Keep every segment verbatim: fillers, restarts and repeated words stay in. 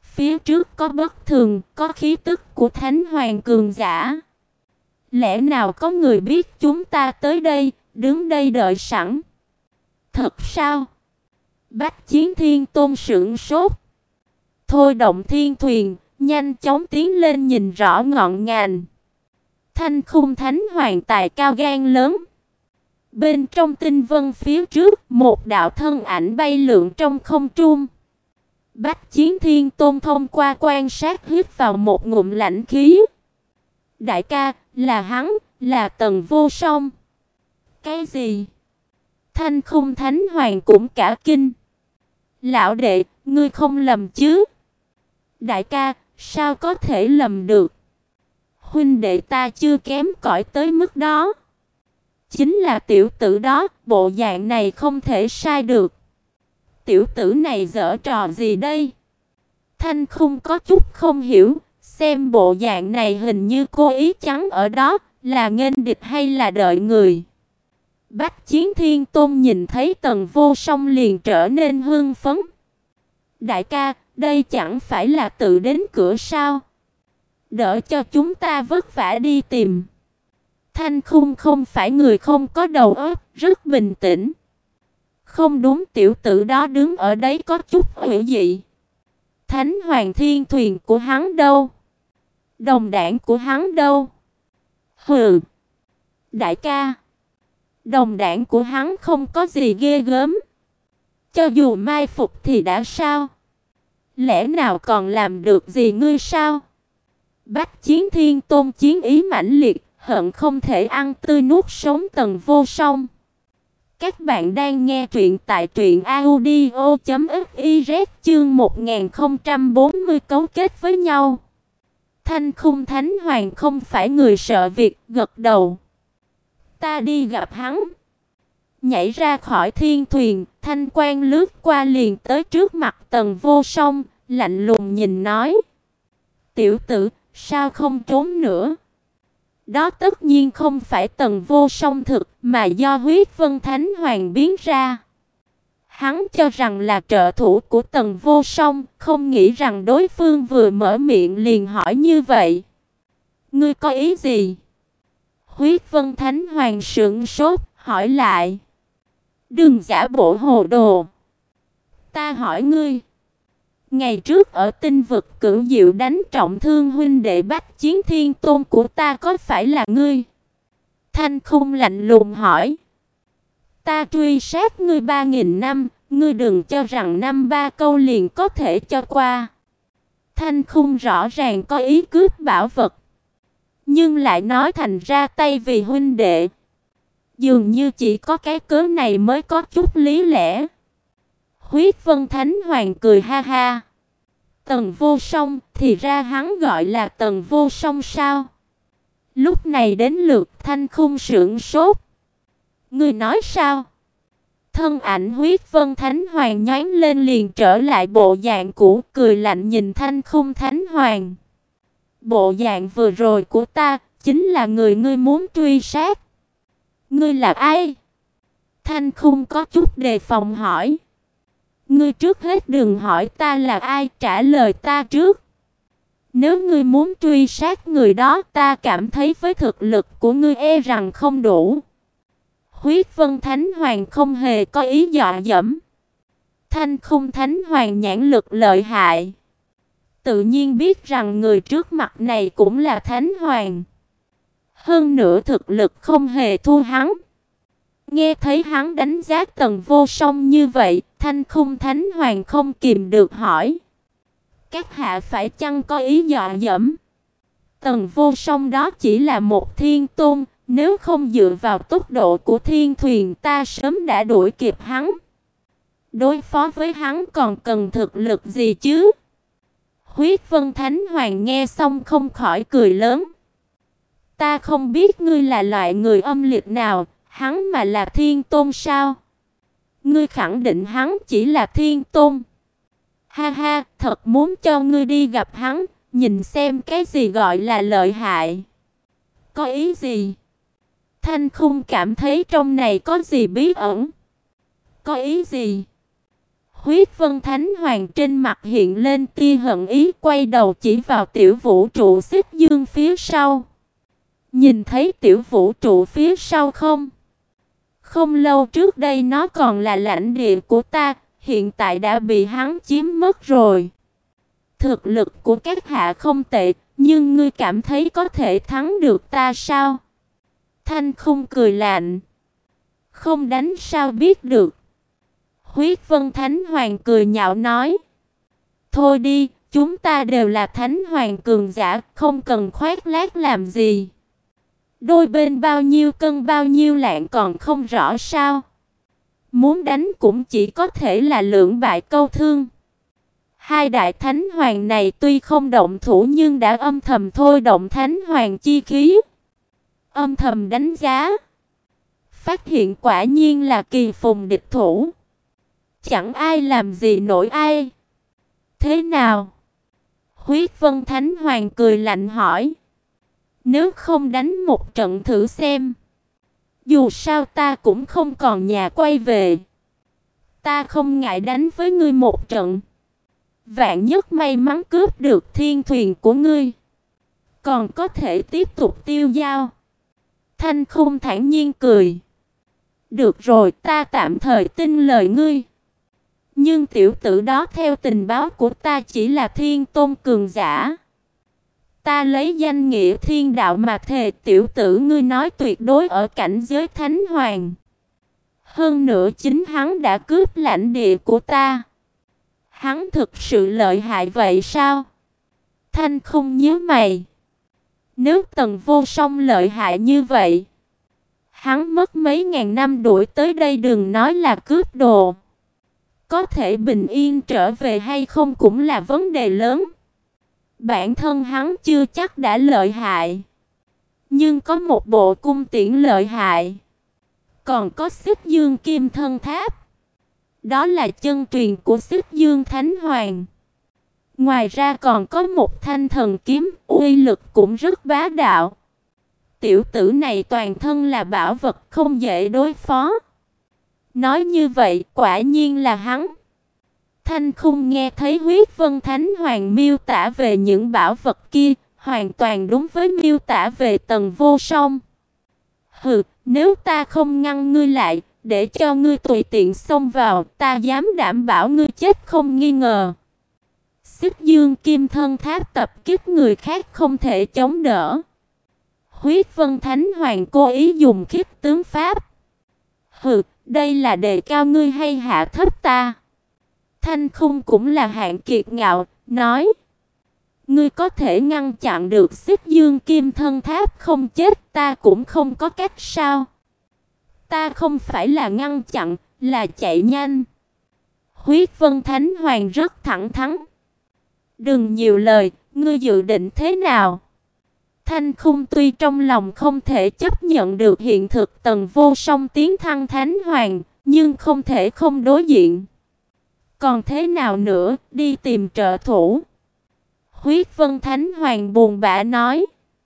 Phía trước có bất thường, có khí tức của Thánh Hoàng cường giả. Lẽ nào có người biết chúng ta tới đây, đứng đây đợi sẵn? Thật sao? Bách Chiến Thiên Tôn sửng sốt. Thôi động thiên thuyền, nhanh chóng tiến lên nhìn rõ ngọn ngành. Thanh khung Thánh Hoàng tài cao gan lớn. Bên trong tinh vân phía trước, một đạo thân ảnh bay lượn trong không trung. Bách Chiến Thiên Tôn thông qua quan sát hít vào một ngụm lãnh khí. Đại ca, là hắn, là Tần Vô Song. Cái gì? Thanh khung Thánh Hoàng cũng cả kinh. Lão đệ, ngươi không lầm chứ? Đại ca, sao có thể lầm được? Huynh đệ ta chưa kém cỏi tới mức đó. Chính là tiểu tử đó, bộ dạng này không thể sai được. Tiểu tử này giở trò gì đây? Thanh khung có chút không hiểu, xem bộ dạng này hình như cố ý chắn ở đó, là nghênh địch hay là đợi người. Bách Chiến Thiên Tôn nhìn thấy Tần Vô Song liền trở nên hưng phấn. Đại ca, đây chẳng phải là tự đến cửa sao? Đỡ cho chúng ta vất vả đi tìm. Thanh khung không phải người không có đầu óc, rất bình tĩnh. Không đúng, tiểu tử đó đứng ở đấy có chút ủy dị. Thánh Hoàng thiên thuyền của hắn đâu? Đồng đảng của hắn đâu? Hừ. Đại ca, đồng đảng của hắn không có gì ghê gớm. Cho dù mai phục thì đã sao? Lẽ nào còn làm được gì ngươi sao? Bách Chiến Thiên Tôn chiến ý mãnh liệt, hận không thể ăn tươi nuốt sống Tần Vô Song. Các bạn đang nghe truyện tại truyện audio chấm fiz chương một nghìn không trăm bốn mươi cấu kết với nhau. Thanh khung Thánh Hoàng không phải người sợ việc, gật đầu. Ta đi gặp hắn. Nhảy ra khỏi thiên thuyền, thanh quang lướt qua liền tới trước mặt Tần Vô Song, lạnh lùng nhìn nói. Tiểu tử, sao không trốn nữa? Đó tất nhiên không phải Tần Vô Song thực, mà do Huyết Vân Thánh Hoàng biến ra. Hắn cho rằng là trợ thủ của Tần Vô Song, không nghĩ rằng đối phương vừa mở miệng liền hỏi như vậy. Ngươi có ý gì? Huyết Vân Thánh Hoàng sững sốt, hỏi lại. Đừng giả bộ hồ đồ. Ta hỏi ngươi. Ngày trước ở tinh vực Cửu Diệu đánh trọng thương huynh đệ Bách Chiến Thiên Tôn của ta có phải là ngươi? Thanh khung lạnh lùng hỏi. Ta truy sát ngươi ba nghìn năm, ngươi đừng cho rằng năm ba câu liền có thể cho qua. Thanh khung rõ ràng có ý cướp bảo vật, nhưng lại nói thành ra tay vì huynh đệ. Dường như chỉ có cái cớ này mới có chút lý lẽ. Huyết Vân Thánh Hoàng cười ha ha. Tần Vô Song, thì ra hắn gọi là Tần Vô Song sao? Lúc này đến lượt Thanh khung sững sốt. Ngươi nói sao? Thân ảnh Huyết Vân Thánh Hoàng nhoáng lên liền trở lại bộ dạng cũ, cười lạnh nhìn Thanh khung Thánh Hoàng. Bộ dạng vừa rồi của ta, chính là người ngươi muốn truy sát. Ngươi là ai? Thanh khung có chút đề phòng hỏi. Ngươi trước hết đừng hỏi ta là ai, trả lời ta trước. Nếu ngươi muốn truy sát người đó, ta cảm thấy với thực lực của ngươi e rằng không đủ. Huyết Vân Thánh Hoàng không hề có ý dọa dẫm. Thanh khung Thánh Hoàng nhãn lực lợi hại, tự nhiên biết rằng người trước mặt này cũng là Thánh Hoàng. Hơn nữa thực lực không hề thua hắn. Nghe thấy hắn đánh giá Tần Vô Song như vậy, Thanh khung Thánh Hoàng không kìm được hỏi. Các hạ phải chăng có ý dọa dẫm? Tần Vô Song đó chỉ là một thiên tôn, nếu không dựa vào tốc độ của thiên thuyền ta sớm đã đuổi kịp hắn. Đối phó với hắn còn cần thực lực gì chứ? Huyết Vân Thánh Hoàng nghe xong không khỏi cười lớn. Ta không biết ngươi là loại người âm liệt nào, hắn mà là thiên tôn sao? Ngươi khẳng định hắn chỉ là thiên tôn. Ha ha, thật muốn cho ngươi đi gặp hắn, nhìn xem cái gì gọi là lợi hại. Có ý gì? Thanh khung cảm thấy trong này có gì bí ẩn. Có ý gì? Huyết Vân Thánh Hoàng trên mặt hiện lên tia hận ý, quay đầu chỉ vào tiểu vũ trụ xích dương phía sau. Nhìn thấy tiểu vũ trụ phía sau không? Không lâu trước đây nó còn là lãnh địa của ta, hiện tại đã bị hắn chiếm mất rồi. Thực lực của các hạ không tệ, nhưng ngươi cảm thấy có thể thắng được ta sao? Thanh Khung cười lạnh. Không đánh sao biết được. Huyết Vân Thánh Hoàng cười nhạo nói. Thôi đi, chúng ta đều là Thánh Hoàng cường giả, không cần khoác lác làm gì. Đôi bên bao nhiêu cân bao nhiêu lạng còn không rõ sao? Muốn đánh cũng chỉ có thể là lưỡng bại câu thương. Hai đại Thánh Hoàng này tuy không động thủ nhưng đã âm thầm thôi động Thánh Hoàng chi khí. Âm thầm đánh giá. Phát hiện quả nhiên là kỳ phùng địch thủ. Chẳng ai làm gì nổi ai. Thế nào? Huyết Vân Thánh Hoàng cười lạnh hỏi. Nếu không đánh một trận thử xem. Dù sao ta cũng không còn nhà quay về. Ta không ngại đánh với ngươi một trận. Vạn nhất may mắn cướp được thiên thuyền của ngươi, còn có thể tiếp tục tiêu dao. Thanh Khung thản nhiên cười. Được rồi, ta tạm thời tin lời ngươi. Nhưng tiểu tử đó theo tình báo của ta chỉ là thiên tôn cường giả. Ta lấy danh nghĩa thiên đạo mà thề tiểu tử ngươi nói tuyệt đối ở cảnh giới thánh hoàng. Hơn nữa chính hắn đã cướp lãnh địa của ta. Hắn thực sự lợi hại vậy sao? Thanh Khung nhíu mày. Nếu Tần Vô Song lợi hại như vậy, hắn mất mấy ngàn năm đuổi tới đây, đừng nói là cướp đồ. Có thể bình yên trở về hay không cũng là vấn đề lớn. Bản thân hắn chưa chắc đã lợi hại, nhưng có một bộ cung tiễn lợi hại. Còn có Xích Dương Kim Thân Tháp. Đó là chân truyền của Xích Dương Thánh Hoàng. Ngoài ra còn có một thanh thần kiếm, uy lực cũng rất bá đạo. Tiểu tử này toàn thân là bảo vật, không dễ đối phó. Nói như vậy, quả nhiên là hắn. Thanh Khung nghe thấy Huyết Vân Thánh Hoàng miêu tả về những bảo vật kia, hoàn toàn đúng với miêu tả về Tần Vô Song. Hừ, nếu ta không ngăn ngươi lại, để cho ngươi tùy tiện xông vào, ta dám đảm bảo ngươi chết không nghi ngờ. Xích Dương Kim Thân Tháp tập kích người khác không thể chống đỡ. Huyết Vân Thánh Hoàng cố ý dùng khích tướng pháp. Hừ, đây là đề cao ngươi hay hạ thấp ta? Thanh Khung cũng là hạng kiệt ngạo, nói. Ngươi có thể ngăn chặn được Xích Dương Kim Thân Tháp không chết, ta cũng không có cách sao? Ta không phải là ngăn chặn, là chạy nhanh. Huyết Vân Thánh Hoàng rất thẳng thắn. Đừng nhiều lời, ngươi dự định thế nào? Thanh Khung tuy trong lòng không thể chấp nhận được hiện thực Tần Vô Song tiến thăng Thánh Hoàng, nhưng không thể không đối diện. Còn thế nào nữa, đi tìm trợ thủ. Huyết Vân Thánh Hoàng buồn bã nói.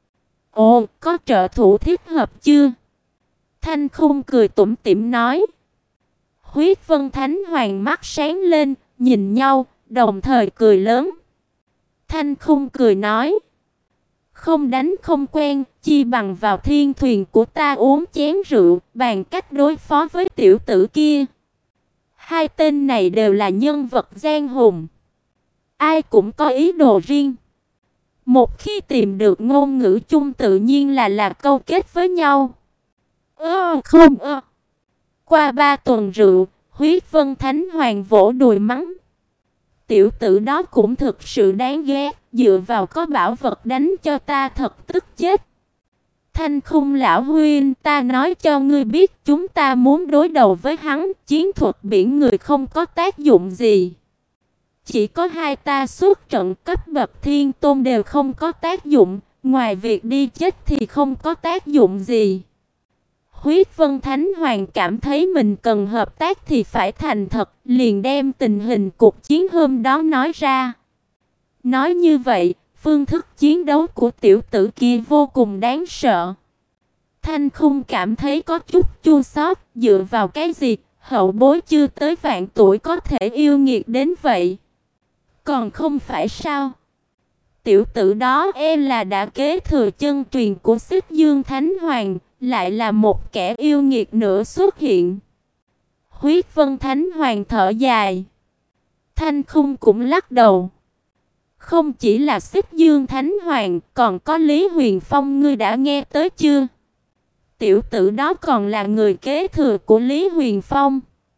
Ồ, có trợ thủ thích hợp chưa? Thanh Khung cười tủm tỉm nói. Huyết Vân Thánh Hoàng mắt sáng lên, nhìn nhau, đồng thời cười lớn. Thanh Khung cười nói. Không đánh không quen, chi bằng vào thiên thuyền của ta uống chén rượu, bàn cách đối phó với tiểu tử kia. Hai tên này đều là nhân vật giang hùng. Ai cũng có ý đồ riêng. Một khi tìm được ngôn ngữ chung tự nhiên là là câu kết với nhau. Ơ không ơ. Qua ba tuần rượu, Huyết Vân Thánh Hoàng vỗ đùi mắng. Tiểu tử đó cũng thực sự đáng ghét, dựa vào có bảo vật đánh cho ta thật tức chết. Thanh Khung lão huynh, ta nói cho ngươi biết, chúng ta muốn đối đầu với hắn, chiến thuật biển người không có tác dụng gì. Chỉ có hai ta xuất trận cấp bậc thiên tôn đều không có tác dụng, ngoài việc đi chết thì không có tác dụng gì. Huyết Vân Thánh Hoàng cảm thấy mình cần hợp tác thì phải thành thật, liền đem tình hình cuộc chiến hôm đó nói ra. Nói như vậy, phương thức chiến đấu của tiểu tử kia vô cùng đáng sợ. Thanh Khung cảm thấy có chút chua xót, dựa vào cái gì, Hậu bối chưa tới vạn tuổi có thể yêu nghiệt đến vậy. Còn không phải sao? Tiểu tử đó e là đã kế thừa chân truyền của Xích Dương Thánh Hoàng, lại là một kẻ yêu nghiệt nữa xuất hiện. Huyết Vân Thánh Hoàng thở dài. Thanh Khung cũng lắc đầu. Không chỉ là Xích Dương Thánh Hoàng, còn có Lý Huyền Phong, ngươi đã nghe tới chưa? Tiểu tử đó còn là người kế thừa của Lý Huyền Phong.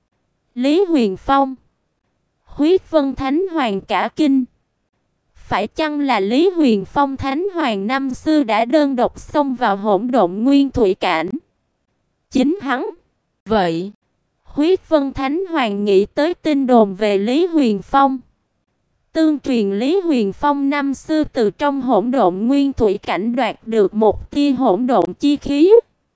Lý Huyền Phong? Huyết Vân Thánh Hoàng cả kinh. Phải chăng là Lý Huyền Phong Thánh Hoàng năm xưa đã đơn độc xông vào hỗn độn nguyên thủy cảnh? Chính hắn. Vậy, Huyết Vân Thánh Hoàng nghĩ tới tin đồn về Lý Huyền Phong. Tương truyền Lý Huyền Phong năm xưa từ trong hỗn độn nguyên thủy cảnh đoạt được một tia hỗn độn chi khí.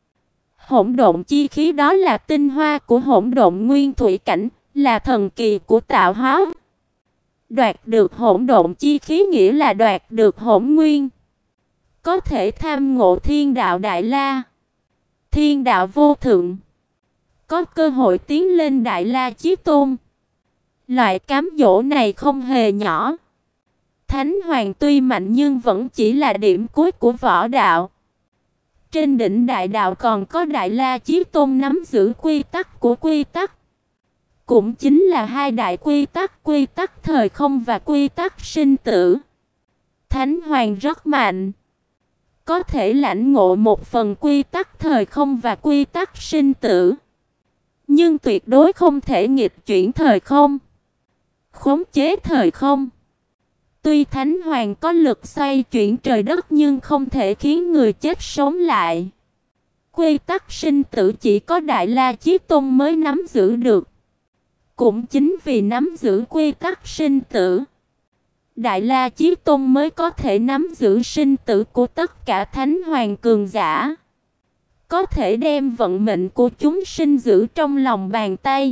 Hỗn độn chi khí đó là tinh hoa của hỗn độn nguyên thủy cảnh, là thần kỳ của tạo hóa. Đoạt được hỗn độn chi khí nghĩa là đoạt được hỗn nguyên. Có thể tham ngộ thiên đạo Đại La, thiên đạo vô thượng. Có cơ hội tiến lên Đại La Chí Tôn. Loại cám dỗ này không hề nhỏ. Thánh Hoàng tuy mạnh nhưng vẫn chỉ là điểm cuối của võ đạo. Trên đỉnh đại đạo còn có Đại La Chí Tôn nắm giữ quy tắc của quy tắc. Cũng chính là hai đại quy tắc, quy tắc thời không và quy tắc sinh tử. Thánh Hoàng rất mạnh. Có thể lãnh ngộ một phần quy tắc thời không và quy tắc sinh tử. Nhưng tuyệt đối không thể nghịch chuyển thời không, khống chế thời không. Tuy Thánh Hoàng có lực xoay chuyển trời đất nhưng không thể khiến người chết sống lại. Quy tắc sinh tử chỉ có Đại La Chí Tôn mới nắm giữ được. Cũng chính vì nắm giữ quy tắc sinh tử, Đại La Chí Tôn mới có thể nắm giữ sinh tử của tất cả Thánh Hoàng cường giả. Có thể đem vận mệnh của chúng sinh giữ trong lòng bàn tay.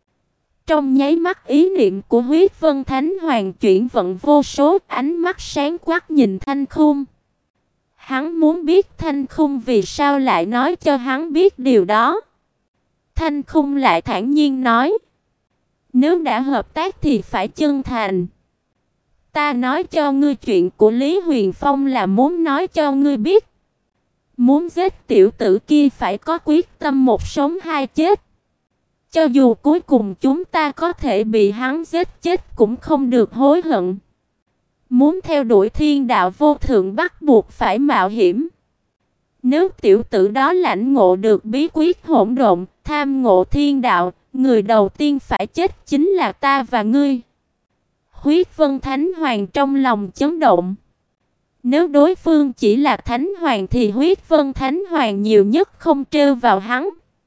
Trong nháy mắt ý niệm của Huyết Vân Thánh Hoàng chuyển vận vô số, ánh mắt sáng quắc nhìn Thanh Khung. Hắn muốn biết Thanh Khung vì sao lại nói cho hắn biết điều đó. Thanh Khung lại thản nhiên nói: nếu đã hợp tác thì phải chân thành. Ta nói cho ngươi chuyện của Lý Huyền Phong là muốn nói cho ngươi biết. Muốn giết tiểu tử kia phải có quyết tâm một sống hai chết. Cho dù cuối cùng chúng ta có thể bị hắn giết chết cũng không được hối hận. Muốn theo đuổi thiên đạo vô thượng bắt buộc phải mạo hiểm. Nếu tiểu tử đó lãnh ngộ được bí quyết hỗn độn, tham ngộ thiên đạo, người đầu tiên phải chết chính là ta và ngươi. Huyết Vân Thánh Hoàng trong lòng chấn động. Nếu đối phương chỉ là Thánh Hoàng thì Huyết Vân Thánh Hoàng nhiều nhất không trêu vào hắn.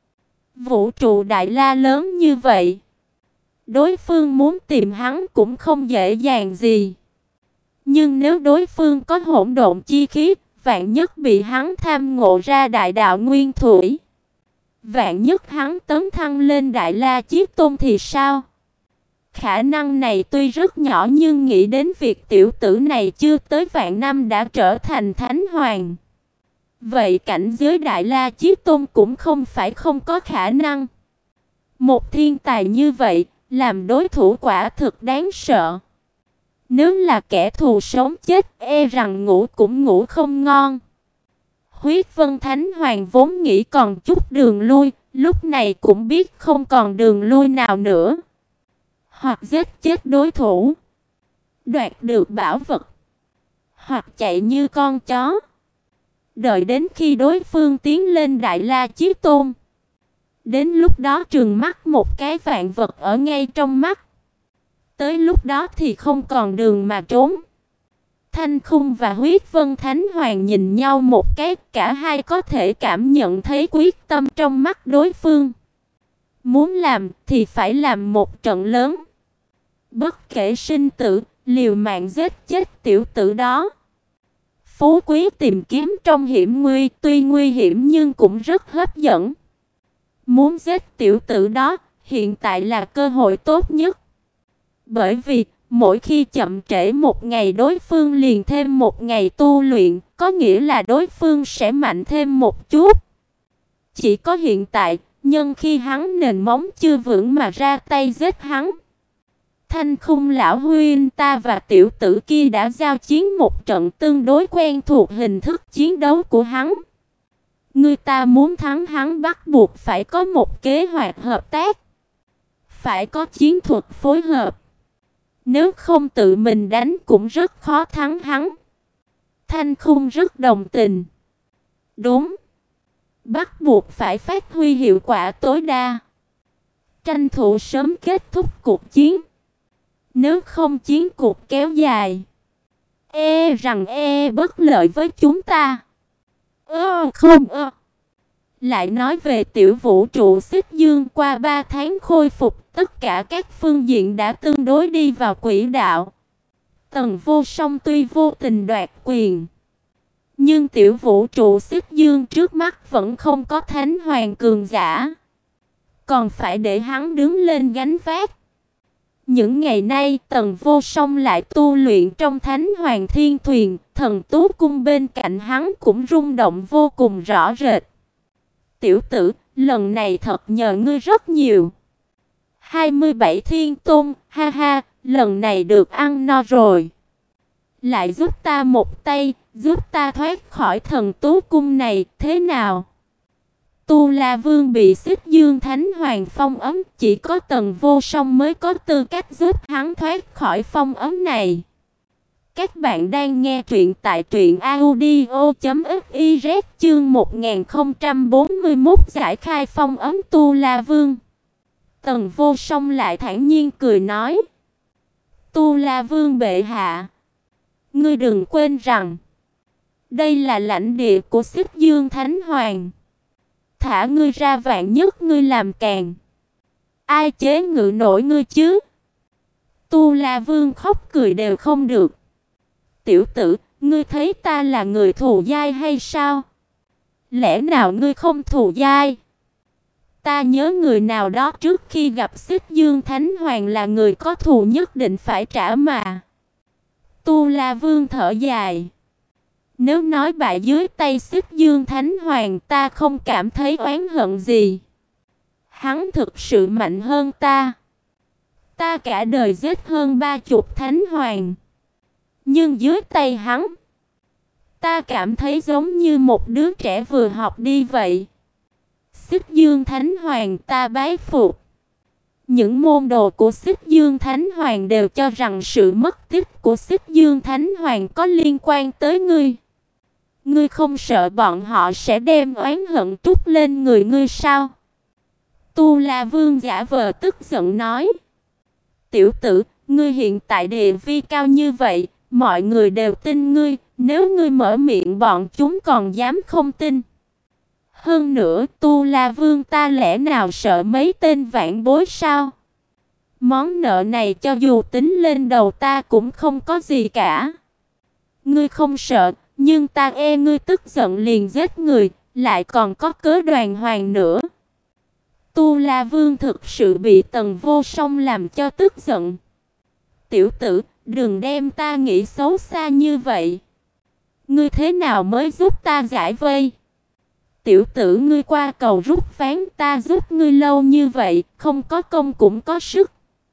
Vũ trụ Đại La lớn như vậy, đối phương muốn tìm hắn cũng không dễ dàng gì. Nhưng nếu đối phương có hỗn độn chi khí, vạn nhất bị hắn tham ngộ ra đại đạo nguyên thủy, vạn nhất hắn tấn thăng lên Đại La Chí Tôn thì sao? Khả năng này tuy rất nhỏ nhưng nghĩ đến việc tiểu tử này chưa tới vạn năm đã trở thành Thánh Hoàng, vậy cảnh giới Đại La Chí Tôn cũng không phải không có khả năng. Một thiên tài như vậy, làm đối thủ quả thực đáng sợ. Nếu là kẻ thù sống chết, e rằng ngủ cũng ngủ không ngon. Huyết Vân Thánh Hoàng vốn nghĩ còn chút đường lui, lúc này cũng biết không còn đường lui nào nữa. Hoặc giết chết đối thủ, đoạt được bảo vật, hoặc chạy như con chó. Đợi đến khi đối phương tiến lên Đại La Chí Tôn, đến lúc đó trừng mắt một cái vạn vật ở ngay trong mắt. Tới lúc đó thì không còn đường mà trốn. Thanh Khung và Huyết Vân Thánh Hoàng nhìn nhau một cái, cả hai có thể cảm nhận thấy quyết tâm trong mắt đối phương. Muốn làm thì phải làm một trận lớn. Bất kể sinh tử, liều mạng giết chết tiểu tử đó. Phú quý tìm kiếm trong hiểm nguy, tuy nguy hiểm nhưng cũng rất hấp dẫn. Muốn giết tiểu tử đó, hiện tại là cơ hội tốt nhất. Bởi vì, mỗi khi chậm trễ một ngày đối phương liền thêm một ngày tu luyện, có nghĩa là đối phương sẽ mạnh thêm một chút. Chỉ có hiện tại, Nhân khi hắn nền móng chưa vững mà ra tay giết hắn. Thanh Khung lão huynh, ta và tiểu tử kia đã giao chiến một trận tương đối quen thuộc hình thức chiến đấu của hắn. Người ta muốn thắng hắn bắt buộc phải có một kế hoạch hợp tác, phải có chiến thuật phối hợp. Nếu không tự mình đánh cũng rất khó thắng hắn. Thanh Khung rất đồng tình. Đúng, bắt buộc phải phát huy hiệu quả tối đa, tranh thủ sớm kết thúc cuộc chiến. Nếu không chiến cuộc kéo dài, e rằng e bất lợi với chúng ta. Ơ không ơ. Lại nói về tiểu vũ trụ Xích Dương, qua ba tháng khôi phục, tất cả các phương diện đã tương đối đi vào quỹ đạo. Tần Vô Song tuy vô tình đoạt quyền, nhưng tiểu vũ trụ Xích Dương trước mắt vẫn không có thánh hoàng cường giả, còn phải để hắn đứng lên gánh vác. Những ngày nay Tần Vô Song lại tu luyện trong Thánh Hoàng Thiên Thuyền, thần tú cung bên cạnh hắn cũng rung động vô cùng rõ rệt. Tiểu tử, lần này thật nhờ ngươi rất nhiều. hai mươi bảy thiên tôn, ha ha, lần này được ăn no rồi. Lại giúp ta một tay, giúp ta thoát khỏi thần tú cung này, thế nào? Tu La Vương bị Xích Dương Thánh Hoàng phong ấn, chỉ có Tần Vô Song mới có tư cách giúp hắn thoát khỏi phong ấn này. Các bạn đang nghe truyện tại truyện audio chấm fiz, chương một nghìn không trăm bốn mươi mốt giải khai phong ấn Tu La Vương. Tần Vô Song lại thản nhiên cười nói: Tu La Vương bệ hạ, ngươi đừng quên rằng đây là lãnh địa của Xích Dương Thánh Hoàng. Thả ngươi ra vạn nhất ngươi làm càng, ai chế ngự nổi ngươi chứ? Tu La Vương khóc cười đều không được. Tiểu tử, ngươi thấy ta là người thù dai hay sao? Lẽ nào ngươi không thù dai? Ta nhớ người nào đó trước khi gặp Xích Dương Thánh Hoàng là người có thù nhất định phải trả mà. Tu La Vương thở dài. Nếu nói bại dưới tay Xích Dương Thánh Hoàng, ta không cảm thấy oán hận gì. Hắn thực sự mạnh hơn ta. Ta cả đời giết hơn ba chục Thánh Hoàng, nhưng dưới tay hắn, ta cảm thấy giống như một đứa trẻ vừa học đi vậy. Xích Dương Thánh Hoàng ta bái phục. Những môn đồ của Xích Dương Thánh Hoàng đều cho rằng sự mất tích của Xích Dương Thánh Hoàng có liên quan tới ngươi. Ngươi không sợ bọn họ sẽ đem oán hận trút lên người ngươi sao? Tu La Vương giả vờ tức giận nói. Tiểu tử, ngươi hiện tại địa vị cao như vậy, mọi người đều tin ngươi, nếu ngươi mở miệng bọn chúng còn dám không tin. Hơn nữa, Tu La Vương ta lẽ nào sợ mấy tên vãn bối sao? Món nợ này cho dù tính lên đầu ta cũng không có gì cả. Ngươi không sợ, nhưng ta e ngươi tức giận liền giết người, lại còn có cớ đoàn hoàng nữa. Tu La Vương thực sự bị Tần Vô Song làm cho tức giận. Tiểu tử, đừng đem ta nghĩ xấu xa như vậy. Ngươi thế nào mới giúp ta giải vây? Tiểu tử, ngươi qua cầu rút ván, ta giúp ngươi lâu như vậy, không có công cũng có sức.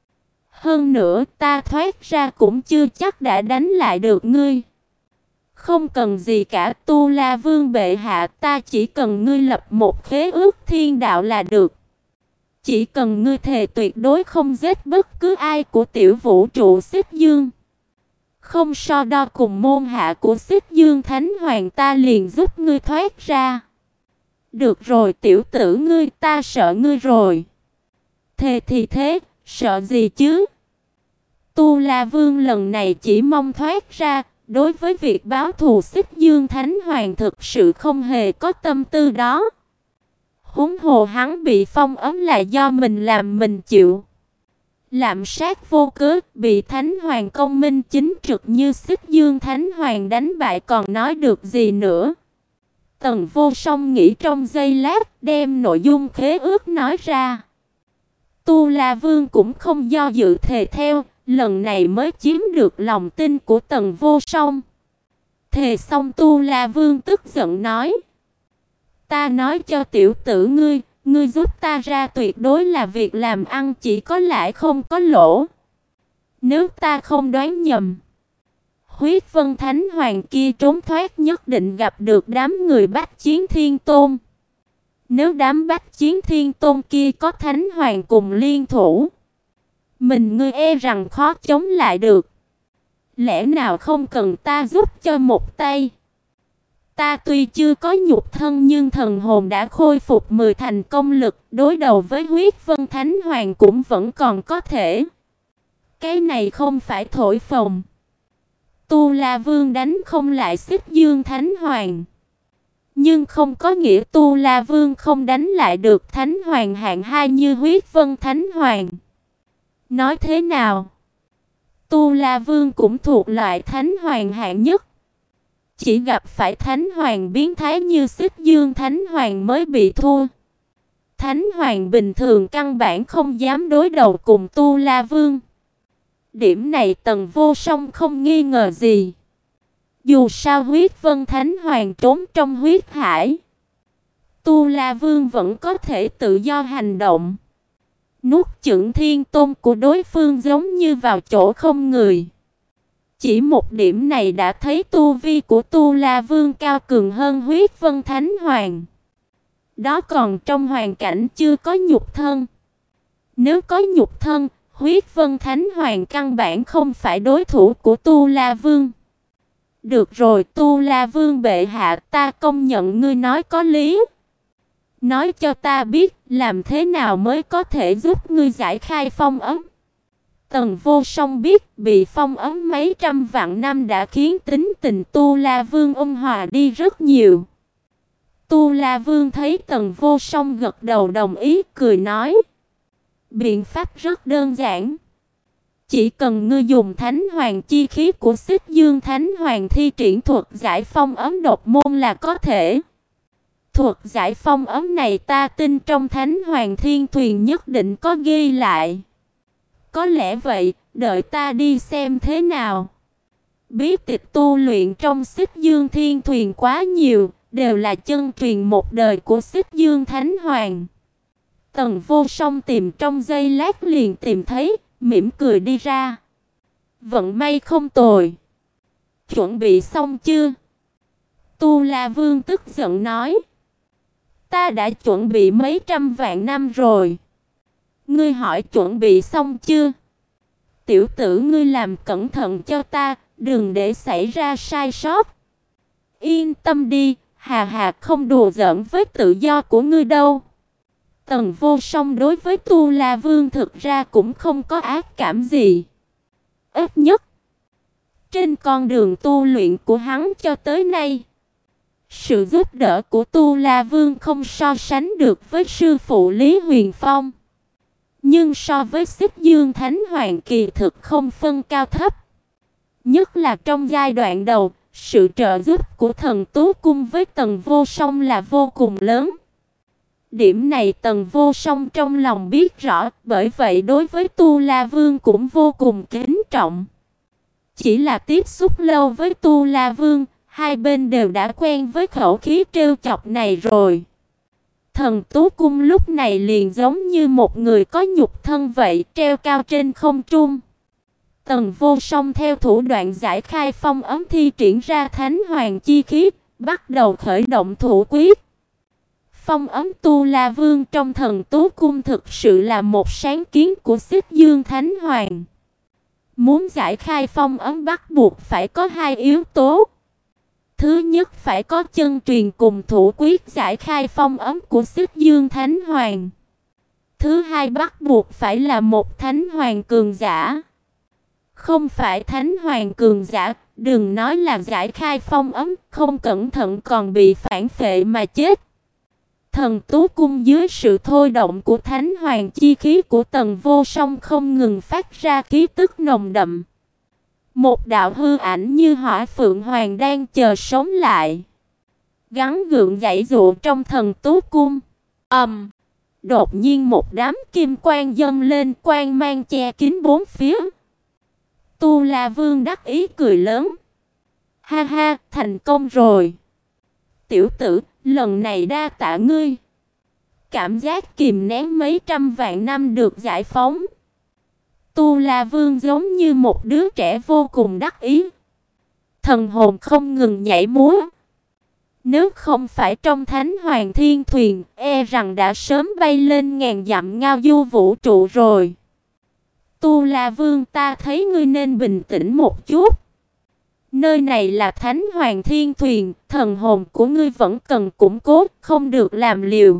Hơn nữa, ta thoát ra cũng chưa chắc đã đánh lại được ngươi. Không cần gì cả, Tu La Vương bệ hạ, ta chỉ cần ngươi lập một khế ước thiên đạo là được. Chỉ cần ngươi thề tuyệt đối không giết bất cứ ai của tiểu vũ trụ Xích Dương, không so đo cùng môn hạ của Xích Dương Thánh Hoàng, ta liền giúp ngươi thoát ra. Được rồi tiểu tử ngươi, ta sợ ngươi rồi. Thề thì thế, sợ gì chứ? Tu La Vương lần này chỉ mong thoát ra, đối với việc báo thù Xích Dương Thánh Hoàng thực sự không hề có tâm tư đó. Huống hồ hắn bị phong ấn là do mình làm mình chịu. Lạm sát vô cớ, bị Thánh Hoàng công minh chính trực như Xích Dương Thánh Hoàng đánh bại còn nói được gì nữa. Tần Vô Song nghĩ trong giây lát, đem nội dung khế ước nói ra. Tu La Vương cũng không do dự thề theo, lần này mới chiếm được lòng tin của Tần Vô Song. Thề xong Tu La Vương tức giận nói. Ta nói cho tiểu tử ngươi, Ngươi giúp ta ra tuyệt đối là việc làm ăn chỉ có lãi không có lỗ. Nếu ta không đoán nhầm, Huyết Vân Thánh Hoàng kia trốn thoát nhất định gặp được đám người Bách Chiến Thiên Tôn. Nếu đám Bách Chiến Thiên Tôn kia có Thánh Hoàng cùng liên thủ, mình ngươi e rằng khó chống lại được. Lẽ nào không cần ta giúp cho một tay? Ta tuy chưa có nhục thân nhưng thần hồn đã khôi phục mười thành công lực, đối đầu với Huyết Vân Thánh Hoàng cũng vẫn còn có thể. Cái này không phải thổi phồng. Tu La Vương đánh không lại Xích Dương Thánh Hoàng, nhưng không có nghĩa Tu La Vương không đánh lại được Thánh Hoàng hạng hai như Huyết Vân Thánh Hoàng. Nói thế nào, Tu La Vương cũng thuộc loại Thánh Hoàng hạng nhất. Chỉ gặp phải Thánh Hoàng biến thái như Xích Dương Thánh Hoàng mới bị thua. Thánh Hoàng bình thường căn bản không dám đối đầu cùng Tu La Vương. Điểm này Tần Vô Song không nghi ngờ gì. Dù sao Huyết Vân Thánh Hoàng trốn trong huyết hải, Tu La Vương vẫn có thể tự do hành động. Nuốt chửng thiên tôn của đối phương giống như vào chỗ không người. Chỉ một điểm này đã thấy tu vi của Tu La Vương cao cường hơn Huyết Vân Thánh Hoàng. Đó còn trong hoàn cảnh chưa có nhục thân. Nếu có nhục thân, Huyết Vân Thánh Hoàng căn bản không phải đối thủ của Tu La Vương. Được rồi, Tu La Vương bệ hạ, ta công nhận ngươi nói có lý. Nói cho ta biết, làm thế nào mới có thể giúp ngươi giải khai phong ấn? Tần Vô Song biết, bị phong ấn mấy trăm vạn năm đã khiến tính tình Tu La Vương ôn hòa đi rất nhiều. Tu La Vương thấy Tần Vô Song gật đầu đồng ý, cười nói: biện pháp rất đơn giản. Chỉ cần ngươi dùng Thánh Hoàng chi khí của Xích Dương Thánh Hoàng thi triển thuật giải phong ấn độc môn là có thể. Thuật giải phong ấn này ta tin trong Thánh Hoàng Thiên Thuyền nhất định có ghi lại. Có lẽ vậy, đợi ta đi xem thế nào. Bí tịch tu luyện trong Xích Dương Thiên Thuyền quá nhiều, đều là chân truyền một đời của Xích Dương Thánh Hoàng. Tần Vô Song tìm trong giây lát liền tìm thấy, mỉm cười đi ra. Vận may không tồi. Chuẩn bị xong chưa? Tu La Vương tức giận nói. Ta đã chuẩn bị mấy trăm vạn năm rồi. Ngươi hỏi chuẩn bị xong chưa? Tiểu tử ngươi làm cẩn thận cho ta, đừng để xảy ra sai sót. Yên tâm đi, hà hà không đùa giỡn với tự do của ngươi đâu. Tần Vô Song đối với Tu La Vương thực ra cũng không có ác cảm gì. Ít nhất, trên con đường tu luyện của hắn cho tới nay, sự giúp đỡ của Tu La Vương không so sánh được với sư phụ Lý Huyền Phong. Nhưng so với Xích Dương Thánh Hoàng kỳ thực không phân cao thấp. Nhất là trong giai đoạn đầu, sự trợ giúp của Thần Tú Cung với Tần Vô Song là vô cùng lớn. Điểm này Tần Vô Song trong lòng biết rõ, bởi vậy đối với Tu La Vương cũng vô cùng kính trọng. Chỉ là tiếp xúc lâu với Tu La Vương, hai bên đều đã quen với khẩu khí trêu chọc này rồi. Thần Tú Cung lúc này liền giống như một người có nhục thân vậy, treo cao trên không trung. Tần Vô Song theo thủ đoạn giải khai phong ấn thi triển ra Thánh Hoàng chi khí, bắt đầu khởi động thủ quyết. Phong ấn Tu La Vương trong Thần Tú Cung thực sự là một sáng kiến của Xích Dương Thánh Hoàng. Muốn giải khai phong ấn bắt buộc phải có hai yếu tố. Thứ nhất phải có chân truyền cùng thủ quyết giải khai phong ấn của Xích Dương Thánh Hoàng. Thứ hai bắt buộc phải là một Thánh Hoàng cường giả. Không phải Thánh Hoàng cường giả, đừng nói là giải khai phong ấn, không cẩn thận còn bị phản phệ mà chết. Thần Tú Cung dưới sự thôi động của Thánh Hoàng chi khí của Tần Vô Song không ngừng phát ra khí tức nồng đậm. Một đạo hư ảnh như Hỏa Phượng Hoàng đang chờ sống lại, gắng gượng giãy giụa trong Thần Tú Cung. Ầm, um, đột nhiên một đám kim quang dâng lên, quang mang che kín bốn phía. Tu La Vương đắc ý cười lớn. Ha ha, thành công rồi. Tiểu tử, lần này đa tạ ngươi. cảm giác kìm nén mấy trăm vạn năm được giải phóng. Tu La Vương giống như một đứa trẻ vô cùng đắc ý. Thần hồn không ngừng nhảy múa. Nếu không phải trong Thánh Hoàng Thiên Thuyền, e rằng đã sớm bay lên ngàn dặm ngao du vũ trụ rồi. Tu La Vương, ta thấy ngươi nên bình tĩnh một chút. Nơi này là Thánh Hoàng Thiên Thuyền, thần hồn của ngươi vẫn cần củng cố, không được làm liều.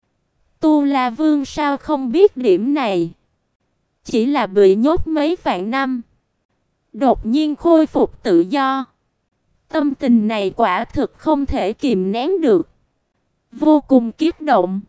Tu La Vương sao không biết điểm này? Chỉ là bị nhốt mấy vạn năm, đột nhiên khôi phục tự do. Tâm tình này quả thực không thể kìm nén được, vô cùng kích động.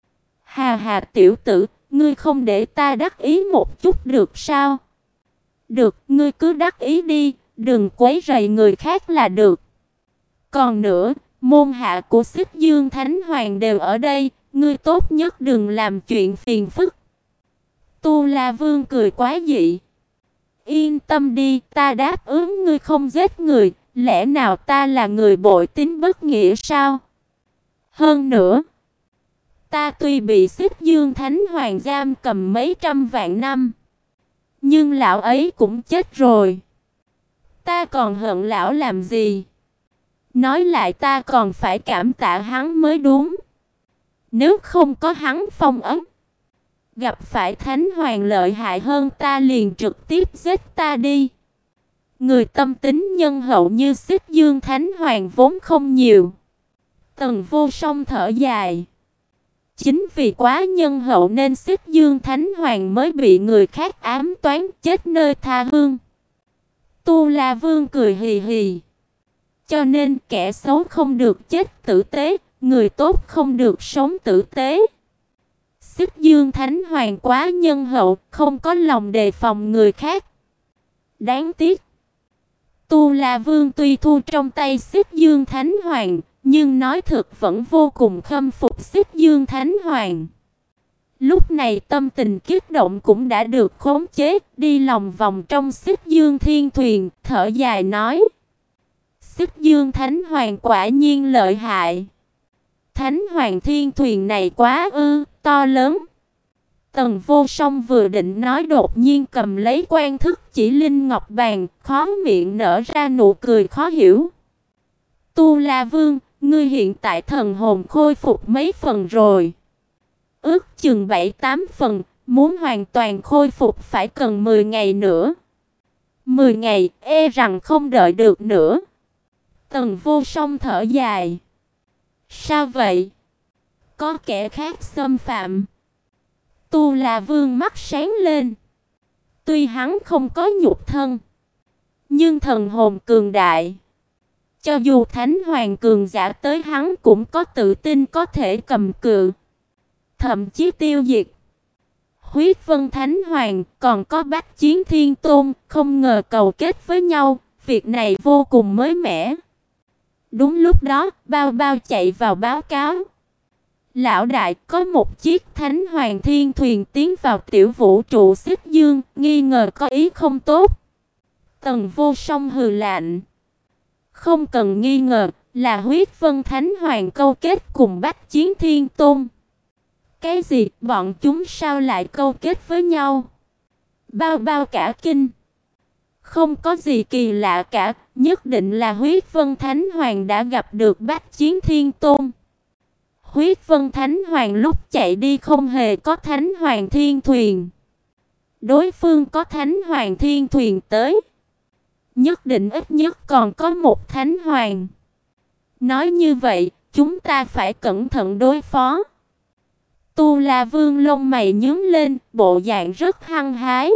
Hà hà tiểu tử, ngươi không để ta đắc ý một chút được sao? Được, ngươi cứ đắc ý đi, đừng quấy rầy người khác là được. Còn nữa, môn hạ của Xích Dương Thánh Hoàng đều ở đây, ngươi tốt nhất đừng làm chuyện phiền phức. Tu La Vương cười quá dị. Yên tâm đi, ta đáp ứng ngươi không giết người, lẽ nào ta là người bội tín bất nghĩa sao? Hơn nữa, ta tuy bị Xích Dương Thánh Hoàng giam cầm mấy trăm vạn năm, nhưng lão ấy cũng chết rồi. Ta còn hận lão làm gì? Nói lại ta còn phải cảm tạ hắn mới đúng. Nếu không có hắn phong ấn, gặp phải Thánh Hoàng lợi hại hơn ta liền trực tiếp giết ta đi. Người tâm tính nhân hậu như Xích Dương Thánh Hoàng vốn không nhiều. Tần Vô Song thở dài. Chính vì quá nhân hậu nên Xích Dương Thánh Hoàng mới bị người khác ám toán chết nơi tha hương. Tu La Vương cười hì hì. Cho nên kẻ xấu không được chết tử tế, người tốt không được sống tử tế. Xích Dương Thánh Hoàng quá nhân hậu, không có lòng đề phòng người khác. Đáng tiếc, Tu La Vương tuy thu trong tay Xích Dương Thánh Hoàng, nhưng nói thực vẫn vô cùng khâm phục Xích Dương Thánh Hoàng. Lúc này tâm tình kích động cũng đã được khống chế, đi lòng vòng trong Xích Dương Thiên Thuyền, thở dài nói: Xích Dương Thánh Hoàng quả nhiên lợi hại. Thánh Hoàng Thiên Thuyền này quá ư, to lớn. Tần Vô Song vừa định nói, đột nhiên cầm lấy quan thức chỉ linh ngọc bàn, khó miệng nở ra nụ cười khó hiểu. Tu La Vương, ngươi hiện tại thần hồn khôi phục mấy phần rồi? Ước chừng bảy tám phần, muốn hoàn toàn khôi phục phải cần mười ngày nữa. mười ngày, e rằng không đợi được nữa. Tần Vô Song thở dài. Sao vậy? Có kẻ khác xâm phạm? Tu La Vương mắt sáng lên. Tuy hắn không có nhục thân, nhưng thần hồn cường đại. Cho dù Thánh Hoàng cường giả tới hắn cũng có tự tin có thể cầm cự, thậm chí tiêu diệt. Huyết Vân Thánh Hoàng còn có Bách Chiến Thiên Tôn không ngờ cầu kết với nhau, việc này vô cùng mới mẻ. Đúng lúc đó, Bao Bao chạy vào báo cáo. Lão đại, có một chiếc Thánh Hoàng Thiên Thuyền tiến vào tiểu vũ trụ Xích Dương, nghi ngờ có ý không tốt. Tần Vô Song hừ lạnh. Không cần nghi ngờ, là Huyết Vân Thánh Hoàng câu kết cùng Bách Chiến Thiên Tôn. Cái gì, bọn chúng sao lại câu kết với nhau? Bao Bao cả kinh. Không có gì kỳ lạ cả, nhất định là Huyết Vân Thánh Hoàng đã gặp được Bách Chiến Thiên Tôn. Huyết Vân Thánh Hoàng lúc chạy đi không hề có Thánh Hoàng Thiên Thuyền. Đối phương có Thánh Hoàng Thiên Thuyền tới, nhất định ít nhất còn có một Thánh Hoàng. Nói như vậy, chúng ta phải cẩn thận đối phó. Tu La Vương lông mày nhướng lên, bộ dạng rất hăng hái.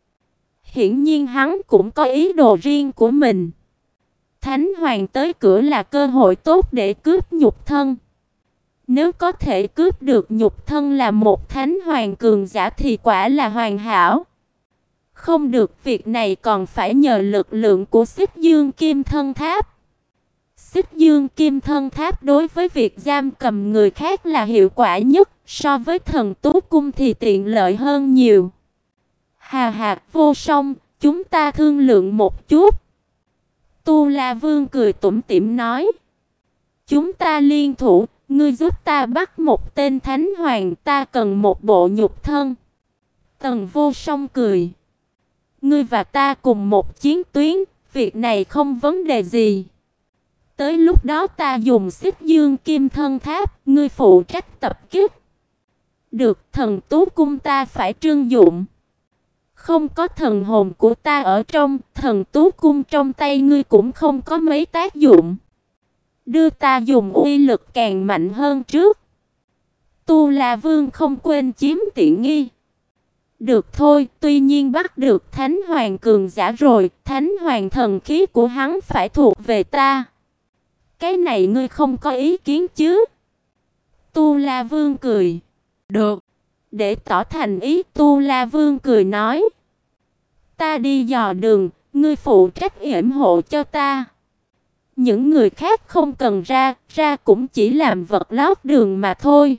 Hiển nhiên hắn cũng có ý đồ riêng của mình. Thánh Hoàng tới cửa là cơ hội tốt để cướp nhục thân. Nếu có thể cướp được nhục thân là một Thánh Hoàng cường giả thì quả là hoàn hảo. Không được, việc này còn phải nhờ lực lượng của Xích Dương Kim Thân Tháp. Xích Dương Kim Thân Tháp đối với việc giam cầm người khác là hiệu quả nhất, so với Thần Tú Cung thì tiện lợi hơn nhiều. Hà hà, Vô Song, chúng ta thương lượng một chút. Tu La Vương cười tủm tỉm nói. Chúng ta liên thủ, ngươi giúp ta bắt một tên thánh hoàng, ta cần một bộ nhục thân. Tần Vô Song cười. Ngươi và ta cùng một chiến tuyến, việc này không vấn đề gì. Tới lúc đó ta dùng Xích Dương Kim Thân Tháp, ngươi phụ trách tập kích. Được, thần tú cung ta phải trương dụng. Không có thần hồn của ta ở trong, thần tú cung trong tay ngươi cũng không có mấy tác dụng. Đưa ta dùng uy lực càng mạnh hơn trước. Tu La Vương không quên chiếm tiện nghi. Được thôi, tuy nhiên bắt được Thánh Hoàng cường giả rồi, Thánh Hoàng thần khí của hắn phải thuộc về ta. Cái này ngươi không có ý kiến chứ? Tu La Vương cười. Được. Để tỏ thành ý, Tu La Vương cười nói. Ta đi dò đường, ngươi phụ trách yểm hộ cho ta. Những người khác không cần ra, ra cũng chỉ làm vật lót đường mà thôi.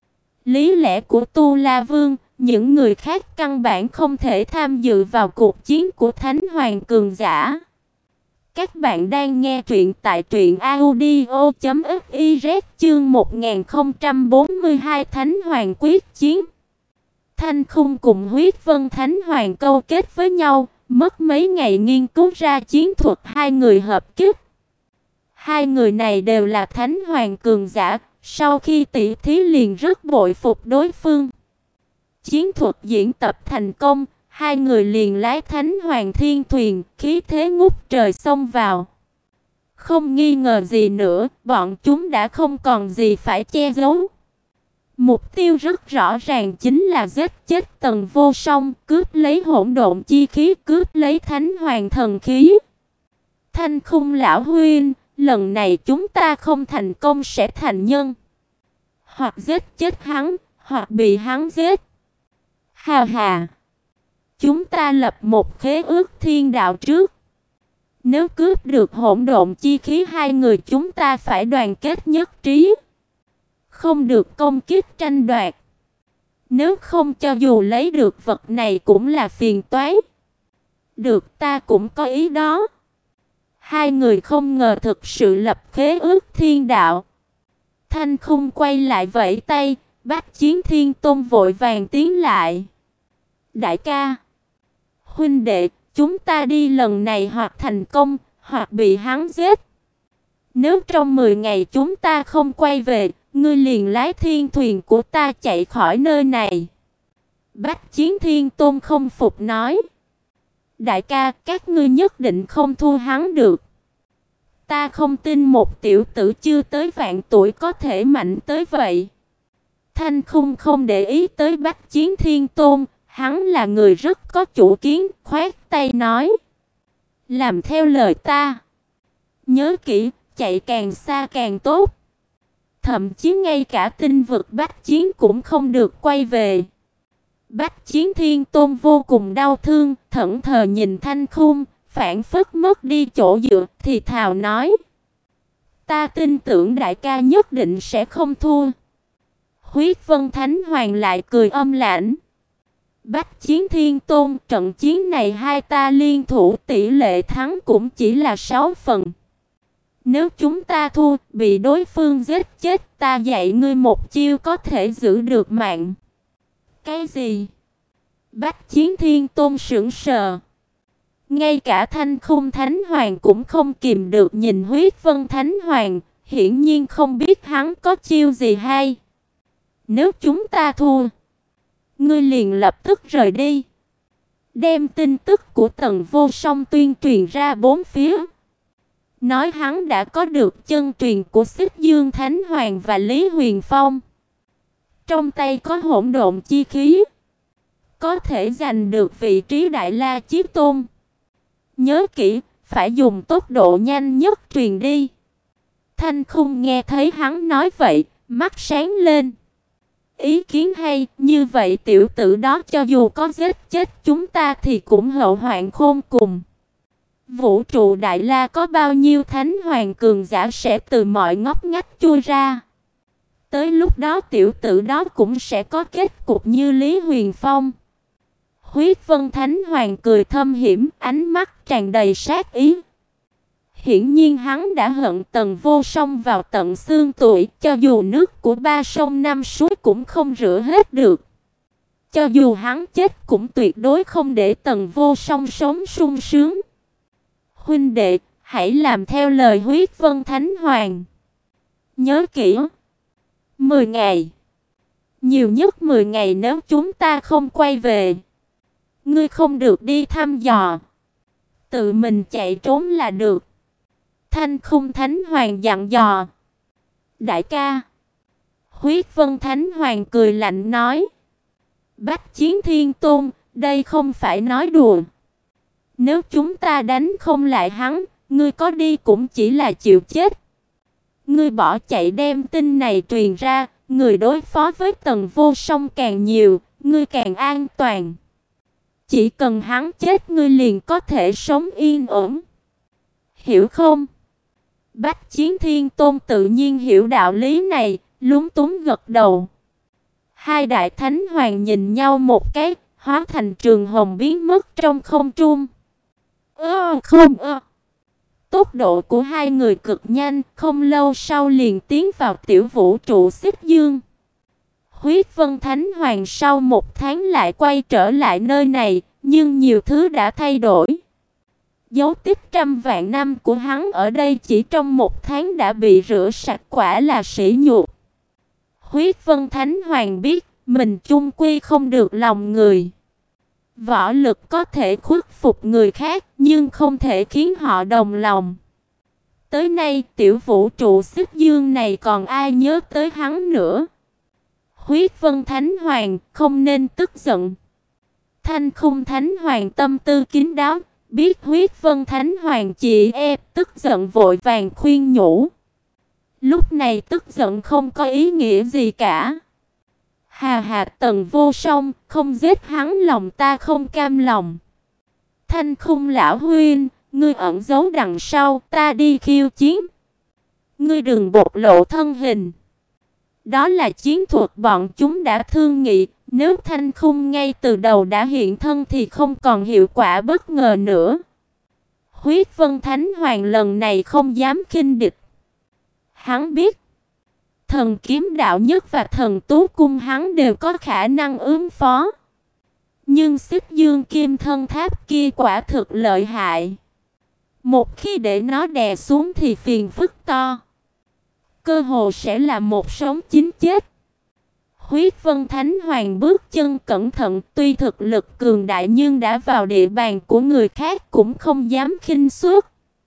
Lý lẽ của Tu La Vương, những người khác căn bản không thể tham dự vào cuộc chiến của Thánh Hoàng cường giả. Các bạn đang nghe truyện tại truyện audio chấm fiz chương một nghìn không trăm bốn mươi hai Thánh Hoàng quyết chiến. Thanh Khung cùng Huyết Vân Thánh Hoàng câu kết với nhau, mất mấy ngày nghiên cứu ra chiến thuật hai người hợp kích. Hai người này đều là Thánh Hoàng cường giả, sau khi tỷ thí liền rất bội phục đối phương. Chiến thuật diễn tập thành công, hai người liền lái Thánh Hoàng Thiên Thuyền, khí thế ngút trời xông vào. Không nghi ngờ gì nữa, bọn chúng đã không còn gì phải che giấu. Mục tiêu rất rõ ràng chính là giết chết Tần Vô Song, cướp lấy hỗn độn chi khí, cướp lấy Thánh Hoàng thần khí. Thanh Khung lão huynh, lần này chúng ta không thành công sẽ thành nhân. Hoặc giết chết hắn, hoặc bị hắn giết. Hà hà. Chúng ta lập một khế ước thiên đạo trước. Nếu cướp được hỗn độn chi khí, hai người chúng ta phải đoàn kết nhất trí. Không được công kích tranh đoạt. Nếu không, cho dù lấy được vật này cũng là phiền toái. Được, ta cũng có ý đó. Hai người không ngờ thực sự lập khế ước thiên đạo. Thanh Khung quay lại vẫy tay, Bách Chiến Thiên Tôn vội vàng tiến lại. Đại ca, huynh đệ, chúng ta đi lần này hoặc thành công, hoặc bị hắn giết. Nếu trong mười ngày chúng ta không quay về, ngươi liền lái thiên thuyền của ta chạy khỏi nơi này. Bách Chiến Thiên Tôn không phục nói. Đại ca, các ngươi nhất định không thua hắn được. Ta không tin một tiểu tử chưa tới vạn tuổi có thể mạnh tới vậy. Thanh Khung không để ý tới Bách Chiến Thiên Tôn, hắn là người rất có chủ kiến, khoát tay nói. Làm theo lời ta. Nhớ kỹ, chạy càng xa càng tốt. Thậm chí ngay cả tinh vực Bách Chiến cũng không được quay về. Bách Chiến Thiên Tôn vô cùng đau thương, thẫn thờ nhìn Thanh Khung, phảng phất mất đi chỗ dựa, thì thào nói. Ta tin tưởng đại ca nhất định sẽ không thua. Huyết Vân Thánh Hoàng lại cười âm lãnh. Bách Chiến Thiên Tôn, trận chiến này hai ta liên thủ, tỷ lệ thắng cũng chỉ là sáu phần. Nếu chúng ta thua, bị đối phương giết chết, ta dạy ngươi một chiêu có thể giữ được mạng. Cái gì? Bách Chiến Thiên Tôn sững sờ. Ngay cả Thanh Khung Thánh Hoàng cũng không kìm được nhìn Huyết Vân Thánh Hoàng, hiển nhiên không biết hắn có chiêu gì hay. Nếu chúng ta thua, ngươi liền lập tức rời đi. Đem tin tức của Tần Vô Song tuyên truyền ra bốn phía. Nói hắn đã có được chân truyền của Xích Dương Thánh Hoàng và Lý Huyền Phong. Trong tay có hỗn độn chi khí, có thể giành được vị trí Đại La Chí Tôn. Nhớ kỹ, phải dùng tốc độ nhanh nhất truyền đi. Thanh Khung nghe thấy hắn nói vậy, mắt sáng lên. Ý kiến hay, như vậy tiểu tử đó cho dù có giết chết chúng ta thì cũng hậu hoạn khôn cùng. Vũ trụ Đại La có bao nhiêu Thánh Hoàng cường giả sẽ từ mọi ngóc ngách chui ra. Tới lúc đó tiểu tử đó cũng sẽ có kết cục như Lý Huyền Phong. Huyết Vân Thánh Hoàng cười thâm hiểm, ánh mắt tràn đầy sát ý. Hiển nhiên hắn đã hận Tần Vô Song vào tận xương tủy, cho dù nước của ba sông năm suối cũng không rửa hết được. Cho dù hắn chết cũng tuyệt đối không để Tần Vô Song sống sung sướng. Huynh đệ, hãy làm theo lời Huyết Vân Thánh Hoàng. Nhớ kỹ, mười ngày. Nhiều nhất mười ngày nếu chúng ta không quay về. Ngươi không được đi thăm dò. Tự mình chạy trốn là được. Thanh Khung Thánh Hoàng dặn dò. Đại ca. Huyết Vân Thánh Hoàng cười lạnh nói. Bách Chiến Thiên Tôn, đây không phải nói đùa. Nếu chúng ta đánh không lại hắn, ngươi có đi cũng chỉ là chịu chết. Ngươi bỏ chạy đem tin này truyền ra, người đối phó với Tần Vô Song càng nhiều, ngươi càng an toàn. Chỉ cần hắn chết ngươi liền có thể sống yên ổn. Hiểu không? Bách Chiến Thiên Tôn tự nhiên hiểu đạo lý này, lúng túng gật đầu. Hai đại thánh hoàng nhìn nhau một cái, hóa thành trường hồng biến mất trong không trung. Ơ không ơ. Tốc độ của hai người cực nhanh, không lâu sau liền tiến vào tiểu vũ trụ Xích Dương. Huyết Vân Thánh Hoàng sau một tháng lại quay trở lại nơi này, nhưng nhiều thứ đã thay đổi. Dấu tích trăm vạn năm của hắn ở đây chỉ trong một tháng đã bị rửa sạch, quả là sỉ nhục. Huyết Vân Thánh Hoàng biết mình chung quy không được lòng người. Võ lực có thể khuất phục người khác, nhưng không thể khiến họ đồng lòng. Tới nay tiểu vũ trụ Xích Dương này còn ai nhớ tới hắn nữa. Huyết Vân Thánh Hoàng không nên tức giận. Thanh Khung Thánh Hoàng tâm tư kín đáo, biết Huyết Vân Thánh Hoàng chỉ e tức giận, vội vàng khuyên nhủ. Lúc này tức giận không có ý nghĩa gì cả. Hà hà, Tần Vô Song, không giết hắn lòng ta không cam lòng. Thanh Khung lão huynh, ngươi ẩn giấu đằng sau, ta đi khiêu chiến. Ngươi đừng bộc lộ thân hình. Đó là chiến thuật bọn chúng đã thương nghị, nếu Thanh Khung ngay từ đầu đã hiện thân thì không còn hiệu quả bất ngờ nữa. Huyết Vân Thánh Hoàng lần này không dám khinh địch. Hắn biết Thần Kiếm Đạo Nhất và Thần Tú Cung hắn đều có khả năng ứng phó. Nhưng Xích Dương Kim Thân Tháp kia quả thực lợi hại. Một khi để nó đè xuống thì phiền phức to. Cơ hồ sẽ là một sống chín chết. Huyết Vân Thánh Hoàng bước chân cẩn thận, tuy thực lực cường đại nhưng đã vào địa bàn của người khác cũng không dám khinh suất.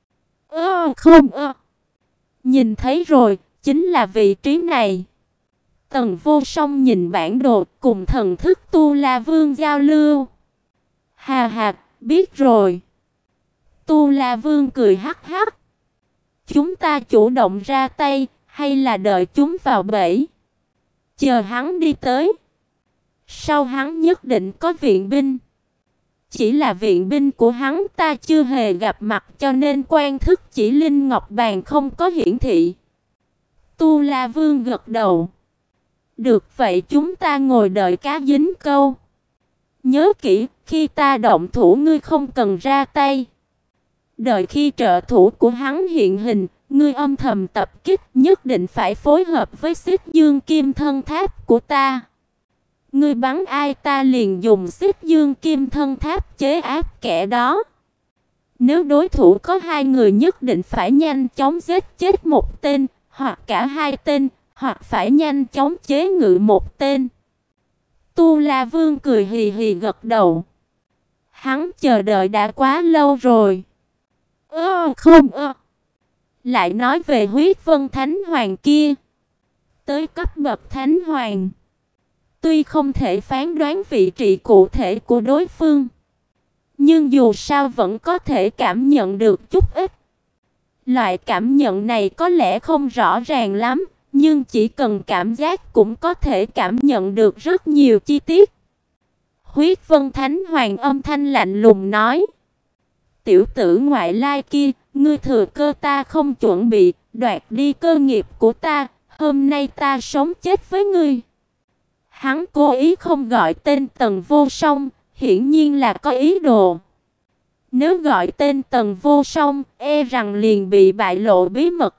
Ơ không ơ. Nhìn thấy rồi, chính là vị trí này. Tần Vô Song nhìn bản đồ cùng thần thức Tu La Vương giao lưu. Hà hà, biết rồi. Tu La Vương cười hắc hắc. Chúng ta chủ động ra tay, hay là đợi chúng vào bẫy? Chờ hắn đi tới. Sau hắn nhất định có viện binh. Chỉ là viện binh của hắn ta chưa hề gặp mặt, cho nên quan thức chỉ linh ngọc bàn không có hiển thị. Tu La Vương gật đầu. Được vậy chúng ta ngồi đợi cá dính câu. Nhớ kỹ, khi ta động thủ ngươi không cần ra tay. Đợi khi trợ thủ của hắn hiện hình, ngươi âm thầm tập kích, nhất định phải phối hợp với Xích Dương Kim Thân Tháp của ta. Ngươi bắn ai ta liền dùng Xích Dương Kim Thân Tháp chế áp kẻ đó. Nếu đối thủ có hai người nhất định phải nhanh chóng giết chết một tên, hoặc cả hai tên, hoặc phải nhanh chóng chế ngự một tên. Tu La Vương cười hì hì gật đầu. Hắn chờ đợi đã quá lâu rồi. Ơ không ơ. Lại nói về Huyết Vân Thánh Hoàng kia. Tới cấp bậc Thánh Hoàng, tuy không thể phán đoán vị trí cụ thể của đối phương, nhưng dù sao vẫn có thể cảm nhận được chút ít. Loại cảm nhận này có lẽ không rõ ràng lắm, nhưng chỉ cần cảm giác cũng có thể cảm nhận được rất nhiều chi tiết. Huyết Vân Thánh Hoàng âm thanh lạnh lùng nói. Tiểu tử ngoại lai kia, ngươi thừa cơ ta không chuẩn bị, đoạt đi cơ nghiệp của ta, hôm nay ta sống chết với ngươi. Hắn cố ý không gọi tên Tần Vô Song, hiển nhiên là có ý đồ. Nếu gọi tên Tần Vô Song, e rằng liền bị bại lộ bí mật.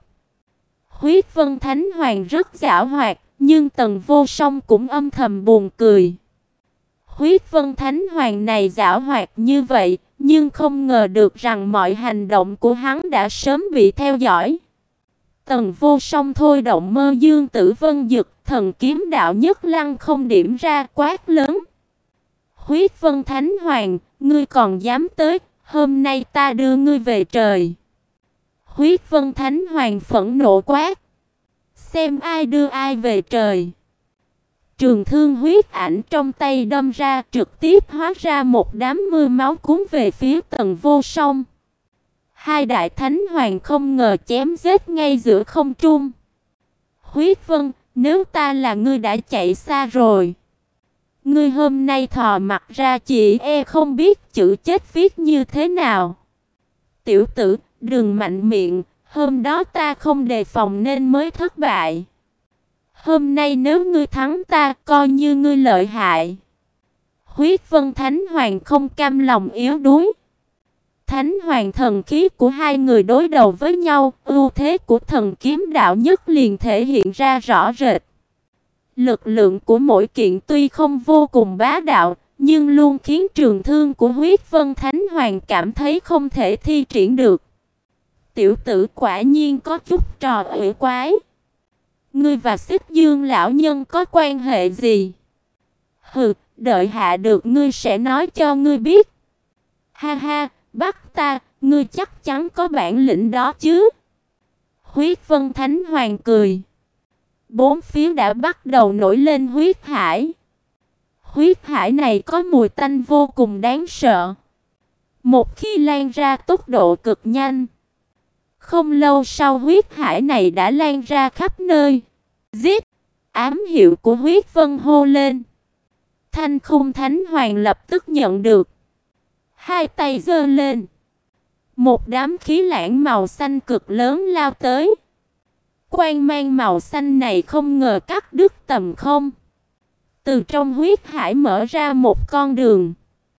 Huyết Vân Thánh Hoàng rất giảo hoạt, nhưng Tần Vô Song cũng âm thầm buồn cười. Huyết Vân Thánh Hoàng này giảo hoạt như vậy, nhưng không ngờ được rằng mọi hành động của hắn đã sớm bị theo dõi. Tần Vô Song thôi động Mơ Dương Tử Vân Dực, thần kiếm đạo nhất lăng không điểm ra, quát lớn: Huyết Vân Thánh Hoàng, ngươi còn dám tới, hôm nay ta đưa ngươi về trời. Huyết Vân Thánh Hoàng phẫn nộ quát: xem ai đưa ai về trời. Trường thương huyết ảnh trong tay đâm ra, trực tiếp hóa ra một đám mưa máu cuốn về phía Tần Vô Song. Hai đại thánh hoàng không ngờ chém giết ngay giữa không trung. Huyết Vân, nếu ta là ngươi đã chạy xa rồi. Ngươi hôm nay thò mặt ra chỉ e không biết chữ chết viết như thế nào. Tiểu tử, đừng mạnh miệng, hôm đó ta không đề phòng nên mới thất bại. Hôm nay nếu ngươi thắng ta, coi như ngươi lợi hại. Huyết Vân Thánh Hoàng không cam lòng yếu đuối. Thánh Hoàng thần khí của hai người đối đầu với nhau, ưu thế của thần kiếm đạo nhất liền thể hiện ra rõ rệt. Lực lượng của mỗi kiện tuy không vô cùng bá đạo, nhưng luôn khiến trường thương của Huyết Vân Thánh Hoàng cảm thấy không thể thi triển được. Tiểu tử quả nhiên có chút trò ủy quái. Ngươi và Xích Dương lão nhân có quan hệ gì? Hừ, đợi hạ được ngươi sẽ nói cho ngươi biết. Ha ha, bắt ta, ngươi chắc chắn có bản lĩnh đó chứ? Huyết Vân Thánh Hoàng cười. Bốn phía đã bắt đầu nổi lên huyết hải. Huyết hải này có mùi tanh vô cùng đáng sợ. Một khi lan ra tốc độ cực nhanh. Không lâu sau huyết hải này đã lan ra khắp nơi. Giết! Ám hiệu của Huyết Vân hô lên. Thanh Khung Thánh Hoàng lập tức nhận được. Hai tay giơ lên. Một đám khí lãng màu xanh cực lớn lao tới. Quang mang màu xanh này không ngờ cắt đứt tầm không. Từ trong huyết hải mở ra một con đường.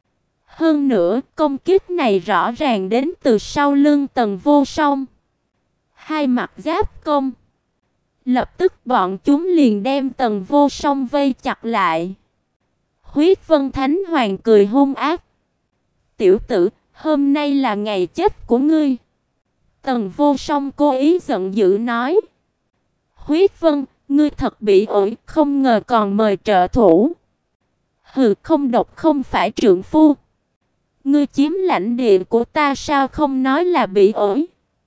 Hơn nữa, công kích này rõ ràng đến từ sau lưng Tần Vô Song. Hai mặt giáp công. Lập tức bọn chúng liền đem Tần Vô Song vây chặt lại. Huyết Vân Thánh Hoàng cười hung ác. Tiểu tử, hôm nay là ngày chết của ngươi. Tần Vô Song cố ý giận dữ nói. Huyết Vân, ngươi thật bị ổi, không ngờ còn mời trợ thủ. Hừ, không độc không phải trượng phu. Ngươi chiếm lãnh địa của ta sao không nói là bị ổi.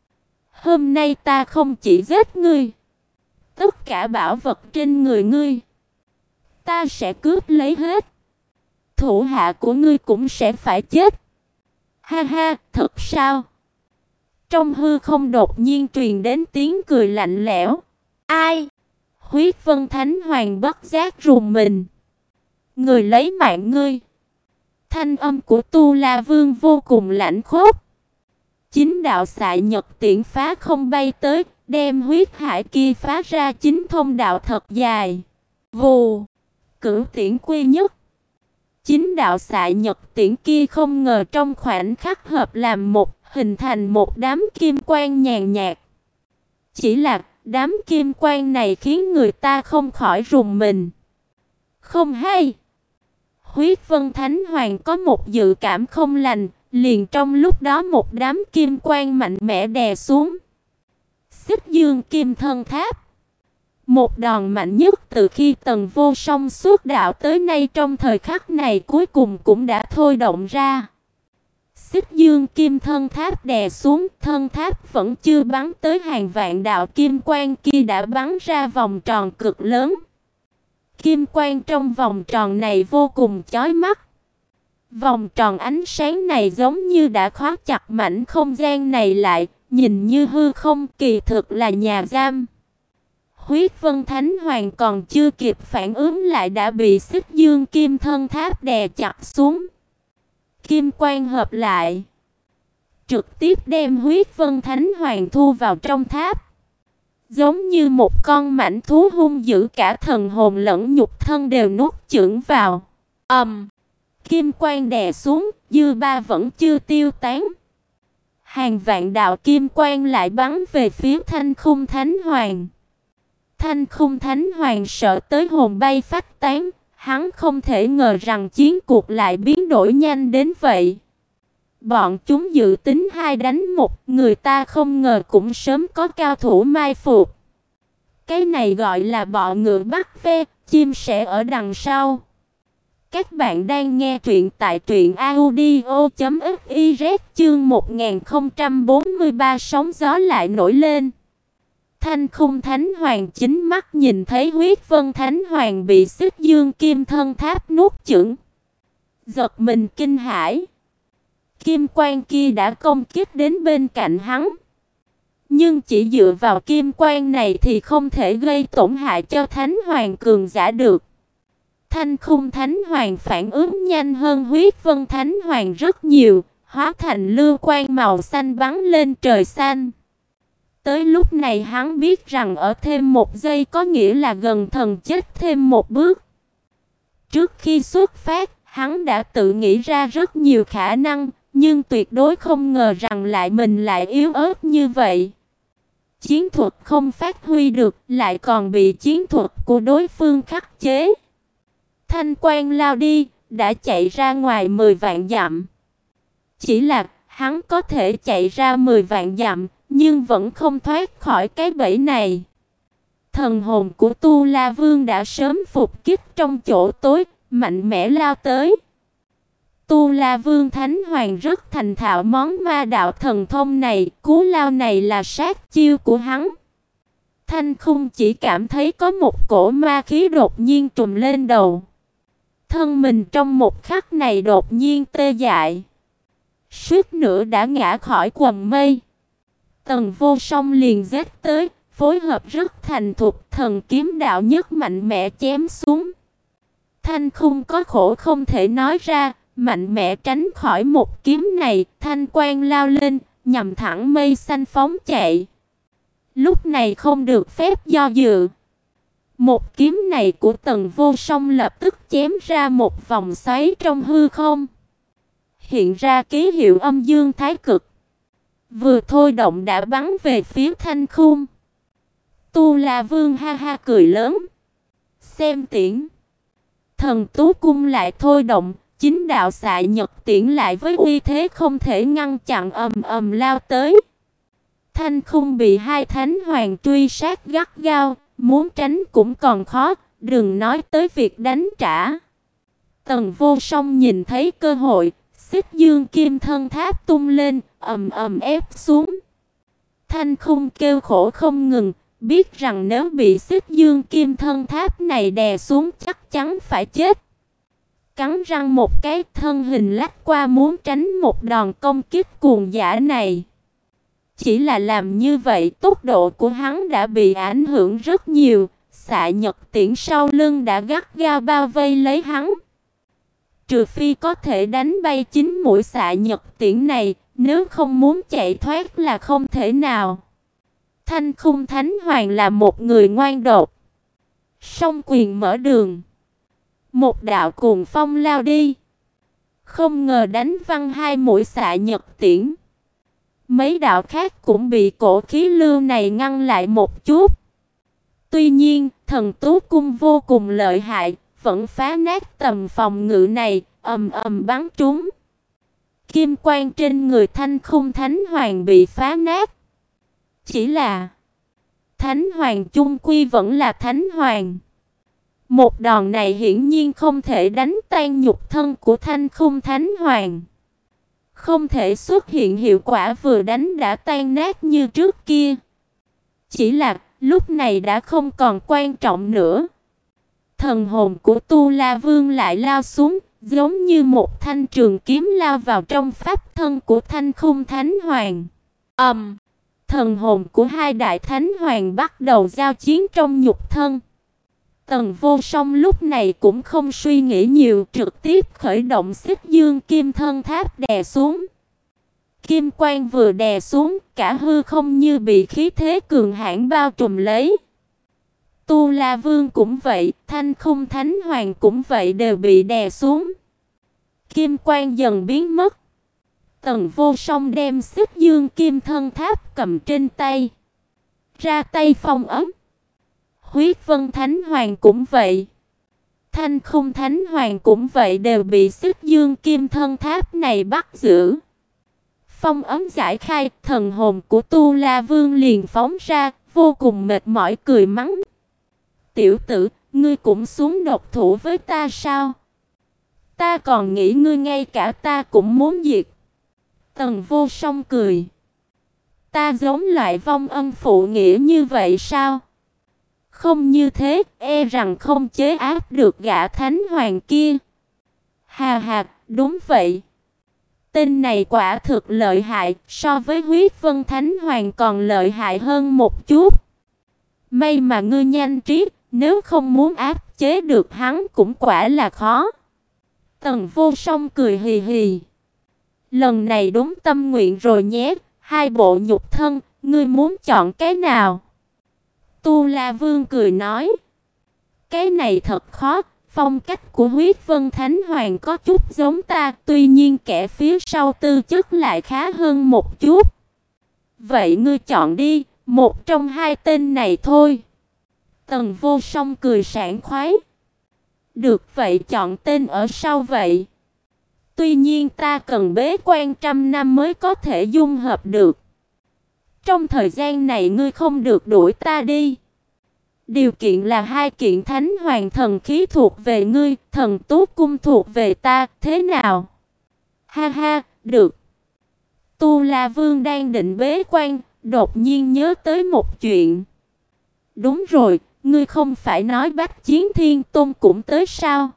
Hôm nay ta không chỉ giết ngươi. Tất cả bảo vật trên người ngươi ta sẽ cướp lấy hết. Thủ hạ của ngươi cũng sẽ phải chết. Ha ha, thật sao? Trong hư không đột nhiên truyền đến tiếng cười lạnh lẽo. Ai? Huyết Vân Thánh Hoàng bất giác rùng mình. Người lấy mạng ngươi. Thanh âm của Tu La Vương vô cùng lạnh khốc. Chính đạo xạ nhật tiễn phá không bay tới, đem huyết hải kia phá ra chính thông đạo thật dài. Vù! Cửu tiễn quy nhất. Chính đạo xạ nhật tiễn kia không ngờ trong khoảnh khắc hợp làm một, hình thành một đám kim quang nhàn nhạt. Chỉ là đám kim quang này khiến người ta không khỏi rùng mình. Không hay. Huyết Vân Thánh Hoàng có một dự cảm không lành, liền trong lúc đó một đám kim quang mạnh mẽ đè xuống. Xích Dương Kim Thân Tháp. Một đòn mạnh nhất từ khi Tần Vô Song xuất đạo tới nay, trong thời khắc này cuối cùng cũng đã thôi động ra. Xích Dương Kim Thân Tháp đè xuống, thân tháp vẫn chưa bắn tới hàng vạn đạo kim quang kia đã bắn ra vòng tròn cực lớn. Kim quang trong vòng tròn này vô cùng chói mắt. Vòng tròn ánh sáng này giống như đã khóa chặt mảnh không gian này lại, nhìn như hư không, kỳ thực là nhà giam. Huyết Vân Thánh Hoàng còn chưa kịp phản ứng lại đã bị Xích Dương Kim Thân Tháp đè chặt xuống. Kim quang hợp lại, trực tiếp đem Huyết Vân Thánh Hoàng thu vào trong tháp. Giống như một con mãnh thú hung dữ, cả thần hồn lẫn nhục thân đều nuốt chửng vào. Ầm! Um, Kim quang đè xuống, dư ba vẫn chưa tiêu tán. Hàng vạn đạo kim quang lại bắn về phía Thanh Khung Thánh Hoàng. Thanh Khung Thánh Hoàng sợ tới hồn bay phách tán, hắn không thể ngờ rằng chiến cuộc lại biến đổi nhanh đến vậy. Bọn chúng dự tính hai đánh một, người ta không ngờ cũng sớm có cao thủ mai phục. Cái này gọi là bọ ngựa bắt ve, chim sẻ ở đằng sau. Các bạn đang nghe truyện tại truyện audio chấm fiz chương một nghìn không trăm bốn mươi ba sóng gió lại nổi lên. Thanh Khung Thánh Hoàng chính mắt nhìn thấy Huyết Vân Thánh Hoàng bị Xích Dương Kim Thân Tháp nuốt chửng. Giật mình kinh hãi. Kim quang kia đã công kích đến bên cạnh hắn. Nhưng chỉ dựa vào kim quang này thì không thể gây tổn hại cho Thánh Hoàng cường giả được. Thanh Khung Thánh Hoàng phản ứng nhanh hơn Huyết Vân Thánh Hoàng rất nhiều, hóa thành lưu quang màu xanh bắn lên trời xanh. Tới lúc này hắn biết rằng ở thêm một giây có nghĩa là gần thần chết thêm một bước. Trước khi xuất phát, hắn đã tự nghĩ ra rất nhiều khả năng, nhưng tuyệt đối không ngờ rằng lại mình lại yếu ớt như vậy. Chiến thuật không phát huy được, lại còn bị chiến thuật của đối phương khắc chế. Thanh quang lao đi, đã chạy ra ngoài mười vạn dặm. Chỉ là hắn có thể chạy ra mười vạn dặm, nhưng vẫn không thoát khỏi cái bẫy này. Thần hồn của Tu La Vương đã sớm phục kích trong chỗ tối, mạnh mẽ lao tới. Tu La Vương Thánh Hoàng rất thành thạo món ma đạo thần thông này, cú lao này là sát chiêu của hắn. Thanh Khung chỉ cảm thấy có một cổ ma khí đột nhiên trùm lên đầu. Thân mình trong một khắc này đột nhiên tê dại, suýt nữa đã ngã khỏi quầng mây. Tần Vô Song liền giết tới, phối hợp rất thành thục, thần kiếm đạo nhất mạnh mẽ chém xuống. Thanh Khung có khổ không thể nói ra, mạnh mẽ tránh khỏi một kiếm này, thanh quang lao lên, nhằm thẳng mây xanh phóng chạy. Lúc này không được phép do dự. Một kiếm này của Tần Vô Song lập tức chém ra một vòng xoáy trong hư không, hiện ra ký hiệu âm dương thái cực. Vừa thôi động đã bắn về phía Thanh Khung. Tu La Vương ha ha cười lớn. Xem tiễn. Thần Tú Cung lại thôi động, chính đạo xạ nhật tiễn lại với uy thế không thể ngăn chặn ầm ầm lao tới. Thanh Khung bị hai thánh hoàng truy sát gắt gao, muốn tránh cũng còn khó, đừng nói tới việc đánh trả. Tần Vô Song nhìn thấy cơ hội, Xích Dương Kim Thân Tháp tung lên, ầm ầm ép xuống. Thanh Khung kêu khổ không ngừng, biết rằng nếu bị Xích Dương Kim Thân Tháp này đè xuống chắc chắn phải chết. Cắn răng một cái, thân hình lách qua muốn tránh một đòn công kích cuồng dã này. Chỉ là làm như vậy, tốc độ của hắn đã bị ảnh hưởng rất nhiều, xạ nhật tiễn sau lưng đã gắt gao bao vây lấy hắn. Trừ phi có thể đánh bay chính mũi xạ nhật tiễn này, nếu không muốn chạy thoát là không thể nào. Thanh Khung Thánh Hoàng là một người ngoan độc. Song quyền mở đường, một đạo cuồng phong lao đi, không ngờ đánh văng hai mũi xạ nhật tiễn. Mấy đạo khác cũng bị cổ khí lưu này ngăn lại một chút. Tuy nhiên, Thần Tú Cung vô cùng lợi hại, vẫn phá nát tầm phòng ngự này, ầm ầm bắn trúng. Kim quang trên người Thanh Khung Thánh Hoàng bị phá nát. Chỉ là Thánh Hoàng chung quy vẫn là Thánh Hoàng. Một đòn này hiển nhiên không thể đánh tan nhục thân của Thanh Khung Thánh Hoàng. Không thể xuất hiện hiệu quả vừa đánh đã tan nát như trước kia. Chỉ là lúc này đã không còn quan trọng nữa. Thần hồn của Tu La Vương lại lao xuống, giống như một thanh trường kiếm lao vào trong pháp thân của Thanh Khung Thánh Hoàng. Ầm, um, thần hồn của hai đại thánh hoàng bắt đầu giao chiến trong nhục thân. Tần Vô Song lúc này cũng không suy nghĩ nhiều, trực tiếp khởi động Xích Dương Kim Thân Tháp đè xuống. Kim quang vừa đè xuống, cả hư không như bị khí thế cường hãn bao trùm lấy. Tu La Vương cũng vậy, Thanh Khung Thánh Hoàng cũng vậy, đều bị đè xuống. kim quang dần biến mất. Tần Vô Song đem Xích Dương Kim Thân Tháp cầm trên tay, ra tay phong ấn. Huyết Vân Thánh Hoàng cũng vậy, Thanh Khung Thánh Hoàng cũng vậy, đều bị Xích Dương Kim Thân Tháp này bắt giữ. Phong ấn giải khai, thần hồn của Tu La Vương liền phóng ra, vô cùng mệt mỏi cười mắng: "Tiểu tử, ngươi cũng xuống độc thủ với ta sao? Ta còn nghĩ ngươi ngay cả ta cũng muốn diệt." Tần Vô Song cười: "Ta giống loại vong ân phụ nghĩa như vậy sao? Không như thế, e rằng không chế áp được gã thánh hoàng kia." Hà hà, đúng vậy. Tên này quả thực lợi hại, so với Huyết Vân Thánh Hoàng còn lợi hại hơn một chút. May mà ngươi nhanh trí, nếu không muốn áp chế được hắn cũng quả là khó. Tần Vô Song cười hì hì: "Lần này đúng tâm nguyện rồi nhé, hai bộ nhục thân, ngươi muốn chọn cái nào?" Tu La Vương cười nói: "Cái này thật khó, phong cách của Huyết Vân Thánh Hoàng có chút giống ta, tuy nhiên kẻ phía sau tư chất lại khá hơn một chút." "Vậy ngươi chọn đi, một trong hai tên này thôi." Tần Vô Song cười sảng khoái: "Được vậy, chọn tên ở sau vậy. Tuy nhiên ta cần bế quan trăm năm mới có thể dung hợp được. Trong thời gian này ngươi không được đuổi ta đi. Điều kiện là hai kiện Thánh Hoàng thần khí thuộc về ngươi, Thần Tú Cung thuộc về ta, thế nào?" "Ha ha, được." Tu La Vương đang định bế quan, đột nhiên nhớ tới một chuyện. "Đúng rồi, ngươi không phải nói Bách Chiến Thiên Tôn cũng tới sao?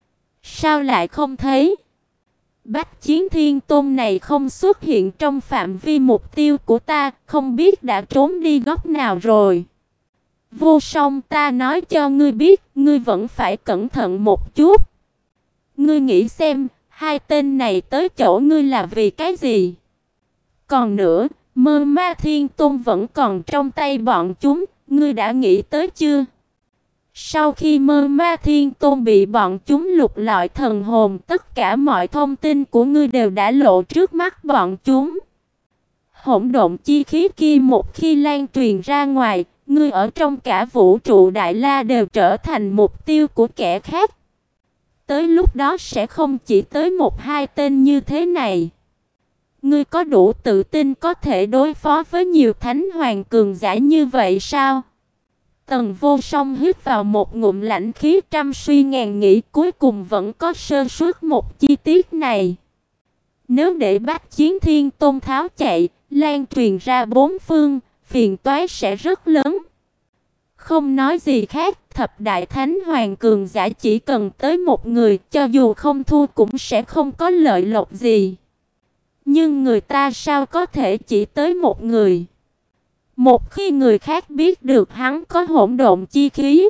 Sao lại không thấy?" "Bách Chiến Thiên Tôn này không xuất hiện trong phạm vi mục tiêu của ta, không biết đã trốn đi góc nào rồi." "Vô Song, ta nói cho ngươi biết, ngươi vẫn phải cẩn thận một chút. Ngươi nghĩ xem, hai tên này tới chỗ ngươi là vì cái gì? Còn nữa, Mơ Ma Thiên Tôn vẫn còn trong tay bọn chúng, ngươi đã nghĩ tới chưa? Sau khi Mơ Ma Thiên Tôn bị bọn chúng lục lọi thần hồn, tất cả mọi thông tin của ngươi đều đã lộ trước mắt bọn chúng. Hỗn độn chi khí kia một khi lan truyền ra ngoài, ngươi ở trong cả vũ trụ Đại La đều trở thành mục tiêu của kẻ khác. Tới lúc đó sẽ không chỉ tới một hai tên như thế này. Ngươi có đủ tự tin có thể đối phó với nhiều thánh hoàng cường giả như vậy sao?" Tần Vô Song hít vào một ngụm lãnh khí, trăm suy ngàn nghĩ, cuối cùng vẫn có sơ suất một chi tiết này. Nếu để Bách Chiến Thiên Tôn tháo chạy, lan truyền ra bốn phương, phiền toái sẽ rất lớn. Không nói gì khác, thập đại thánh hoàng cường giả chỉ cần tới một người, cho dù không thua cũng sẽ không có lợi lộc gì. Nhưng người ta sao có thể chỉ tới một người? Một khi người khác biết được hắn có hỗn độn chi khí,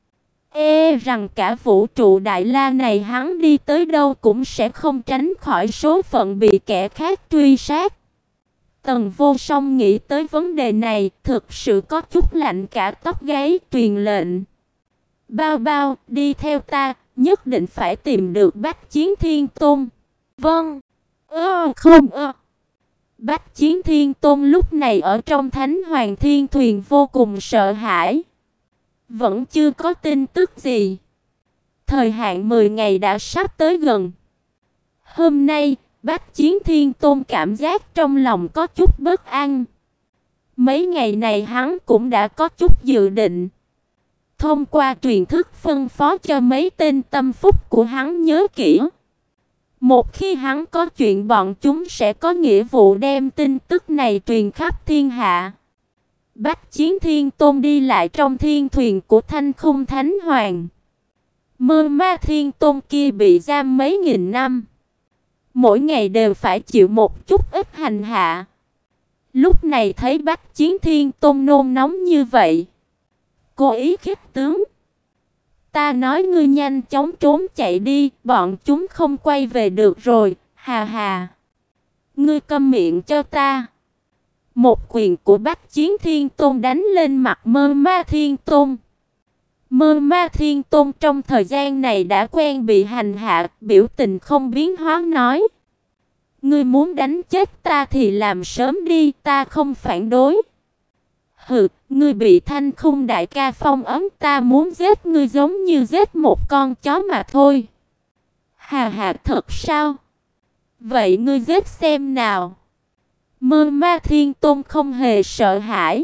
e rằng cả vũ trụ Đại La này hắn đi tới đâu cũng sẽ không tránh khỏi số phận bị kẻ khác truy sát. Tần Vô Song nghĩ tới vấn đề này, thực sự có chút lạnh cả tóc gáy, truyền lệnh: "Bao Bao, đi theo ta, nhất định phải tìm được Bách Chiến Thiên Tôn." "Vâng." "Ơ không ơ." Bách Chiến Thiên Tôn lúc này ở trong Thánh Hoàng Thiên Thuyền vô cùng sợ hãi. Vẫn chưa có tin tức gì. Thời hạn mười ngày đã sắp tới gần. Hôm nay, Bách Chiến Thiên Tôn cảm giác trong lòng có chút bất an. Mấy ngày này hắn cũng đã có chút dự định. Thông qua truyền thức phân phó cho mấy tên tâm phúc của hắn nhớ kỹ. Một khi hắn có chuyện, bọn chúng sẽ có nghĩa vụ đem tin tức này truyền khắp thiên hạ. Bách Chiến Thiên Tôn đi lại trong thiên thuyền của Thanh Khung Thánh Hoàng. Mơ Ma Thiên Tôn kia bị giam mấy nghìn năm, mỗi ngày đều phải chịu một chút ít hành hạ. Lúc này thấy Bách Chiến Thiên Tôn nôn nóng như vậy, cố ý khích tướng: "Ta nói ngươi nhanh chóng trốn chạy đi, bọn chúng không quay về được rồi, hà hà." "Ngươi câm miệng cho ta." Một quyền của Bách Chiến Thiên Tôn đánh lên mặt Mơ Ma Thiên Tôn. Mơ Ma Thiên Tôn trong thời gian này đã quen bị hành hạ, biểu tình không biến hóa nói: "Ngươi muốn đánh chết ta thì làm sớm đi, ta không phản đối." "Hừ, ngươi bị Thanh Khung đại ca phong ấn, ta muốn giết ngươi giống như giết một con chó mà thôi." "Hà hà, thật sao? Vậy ngươi giết xem nào." Mơ Ma Thiên Tôn không hề sợ hãi.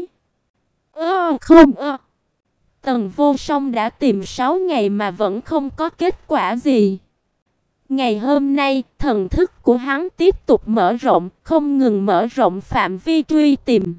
"Ơ không ơ." Tần Vô Song đã tìm sáu ngày mà vẫn không có kết quả gì. Ngày hôm nay, thần thức của hắn tiếp tục mở rộng, không ngừng mở rộng phạm vi truy tìm.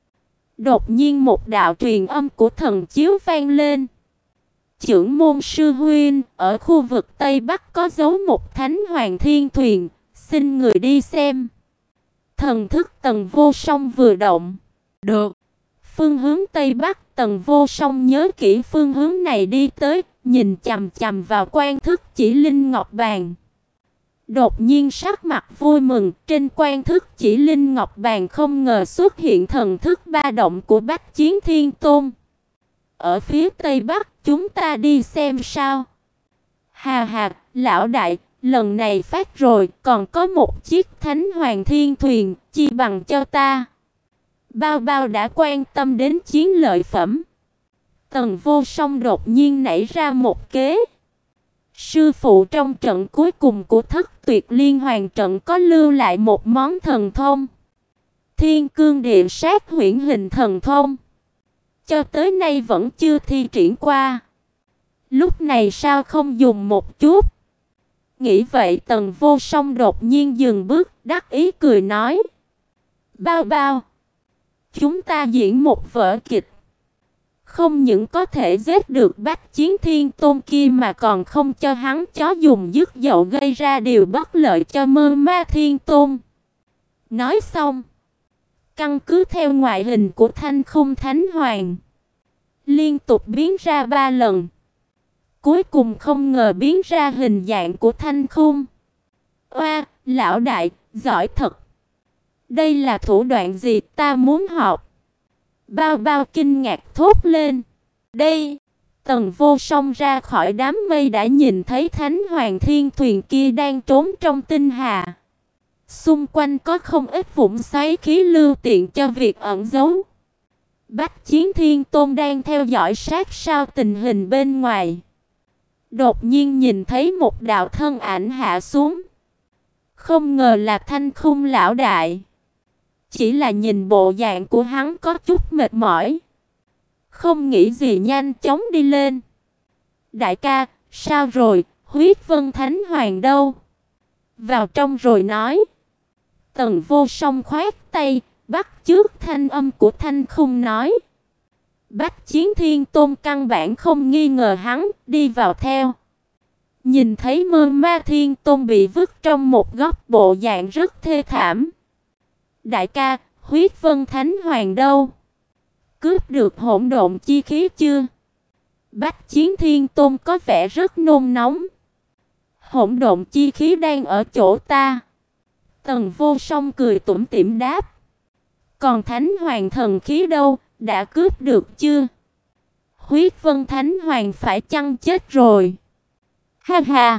Đột nhiên một đạo truyền âm của thần chiếu vang lên. "Chưởng môn sư huynh, ở khu vực Tây Bắc có giấu một Thánh Hoàng Thiên Thuyền, xin người đi xem." Thần thức Tần Vô Song vừa động. "Được." Phương hướng Tây Bắc, Tần Vô Song nhớ kỹ phương hướng này đi tới, nhìn chằm chằm vào quan thức chỉ linh ngọc bàn. Đột nhiên sắc mặt vui mừng, trên quan thức chỉ linh ngọc bàn không ngờ xuất hiện thần thức ba động của Bách Chiến Thiên Tôn. "Ở phía Tây Bắc, chúng ta đi xem sao?" "Hà hà, lão đại, lần này phát rồi, còn có một chiếc Thánh Hoàng Thiên Thuyền, chi bằng cho ta." Bao Bao đã quan tâm đến chiến lợi phẩm. Tần Vô Song đột nhiên nảy ra một kế. Sư phụ trong trận cuối cùng của Thất Tuyệt Liên Hoàn trận có lưu lại một món thần thông, Thiên Cương Địa Sát Huyễn Hình thần thông. Cho tới nay vẫn chưa thi triển qua. Lúc này sao không dùng một chút? Nghĩ vậy Tần Vô Song đột nhiên dừng bước, đắc ý cười nói: "Bao Bao, chúng ta diễn một vở kịch. Không những có thể giết được Bách Chiến Thiên Tôn kia mà còn không cho hắn chó dùng dứt dậu gây ra điều bất lợi cho Mơ Ma Thiên Tôn." Nói xong, căn cứ theo ngoại hình của Thanh Khung Thánh Hoàng, liên tục biến ra ba lần. Cuối cùng không ngờ biến ra hình dạng của Thanh Khung. "Oa, lão đại, giỏi thật. Đây là thủ đoạn gì, ta muốn học." Bao Bao kinh ngạc thốt lên. "Đây." Tần Vô Song ra khỏi đám mây đã nhìn thấy Thánh Hoàng Thiên Thuyền kia đang trốn trong tinh hà. Xung quanh có không ít vũng xoáy khí lưu tiện cho việc ẩn giấu. Bách Chiến Thiên Tôn đang theo dõi sát sao tình hình bên ngoài. Đột nhiên nhìn thấy một đạo thân ảnh hạ xuống. Không ngờ là Thanh Khung lão đại. Chỉ là nhìn bộ dạng của hắn có chút mệt mỏi, không nghĩ gì nhanh chóng đi lên. "Đại ca, sao rồi, Huyết Vân Thánh Hoàng đâu?" "Vào trong rồi nói." Tần Vô Song khoát tay, bắt chước thanh âm của Thanh Khung nói. Bách Chiến Thiên Tôn căn bản không nghi ngờ hắn, đi vào theo. Nhìn thấy Mơ Ma Thiên Tôn bị vứt trong một góc, bộ dạng rất thê thảm. "Đại ca, Huyết Vân Thánh Hoàng đâu? Cướp được hỗn độn chi khí chưa?" Bách Chiến Thiên Tôn có vẻ rất nôn nóng. "Hỗn độn chi khí đang ở chỗ ta." Tần Vô Song cười tủm tỉm đáp. "Còn Thánh Hoàng thần khí đâu, đã cướp được chưa?" "Huyết Vân Thánh Hoàng phải chăng chết rồi?" "Ha ha.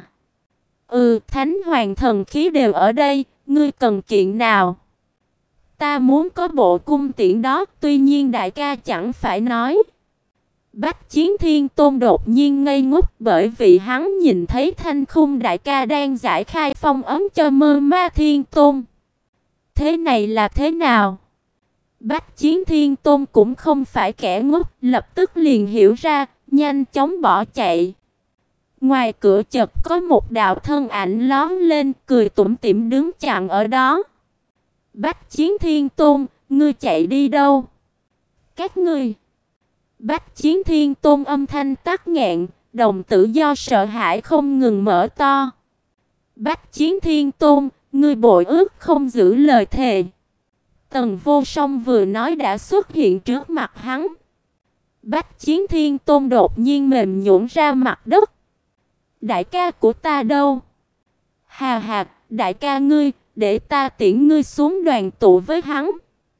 Ừ, Thánh Hoàng thần khí đều ở đây, ngươi cần kiện nào?" "Ta muốn có bộ cung tiễn đó, tuy nhiên đại ca chẳng phải nói." Bách Chiến Thiên Tôn đột nhiên ngây ngốc, bởi vì hắn nhìn thấy Thanh Khung đại ca đang giải khai phong ấn cho Mơ Ma Thiên Tôn. Thế này là thế nào? Bách Chiến Thiên Tôn cũng không phải kẻ ngốc, lập tức liền hiểu ra, nhanh chóng bỏ chạy. Ngoài cửa chợt có một đạo thân ảnh lóe lên, cười tủm tỉm đứng chặn ở đó. "Bách Chiến Thiên Tôn, ngươi chạy đi đâu?" "Các ngươi." Bách Chiến Thiên Tôn âm thanh tắc nghẹn, đồng tử do sợ hãi không ngừng mở to. "Bách Chiến Thiên Tôn, ngươi bội ước không giữ lời thề." Tần Vô Song vừa nói đã xuất hiện trước mặt hắn. Bách Chiến Thiên Tôn đột nhiên mềm nhũn ra mặt đất. "Đại ca của ta đâu?" "Hà hà, đại ca ngươi, để ta tiễn ngươi xuống đoàn tụ với hắn."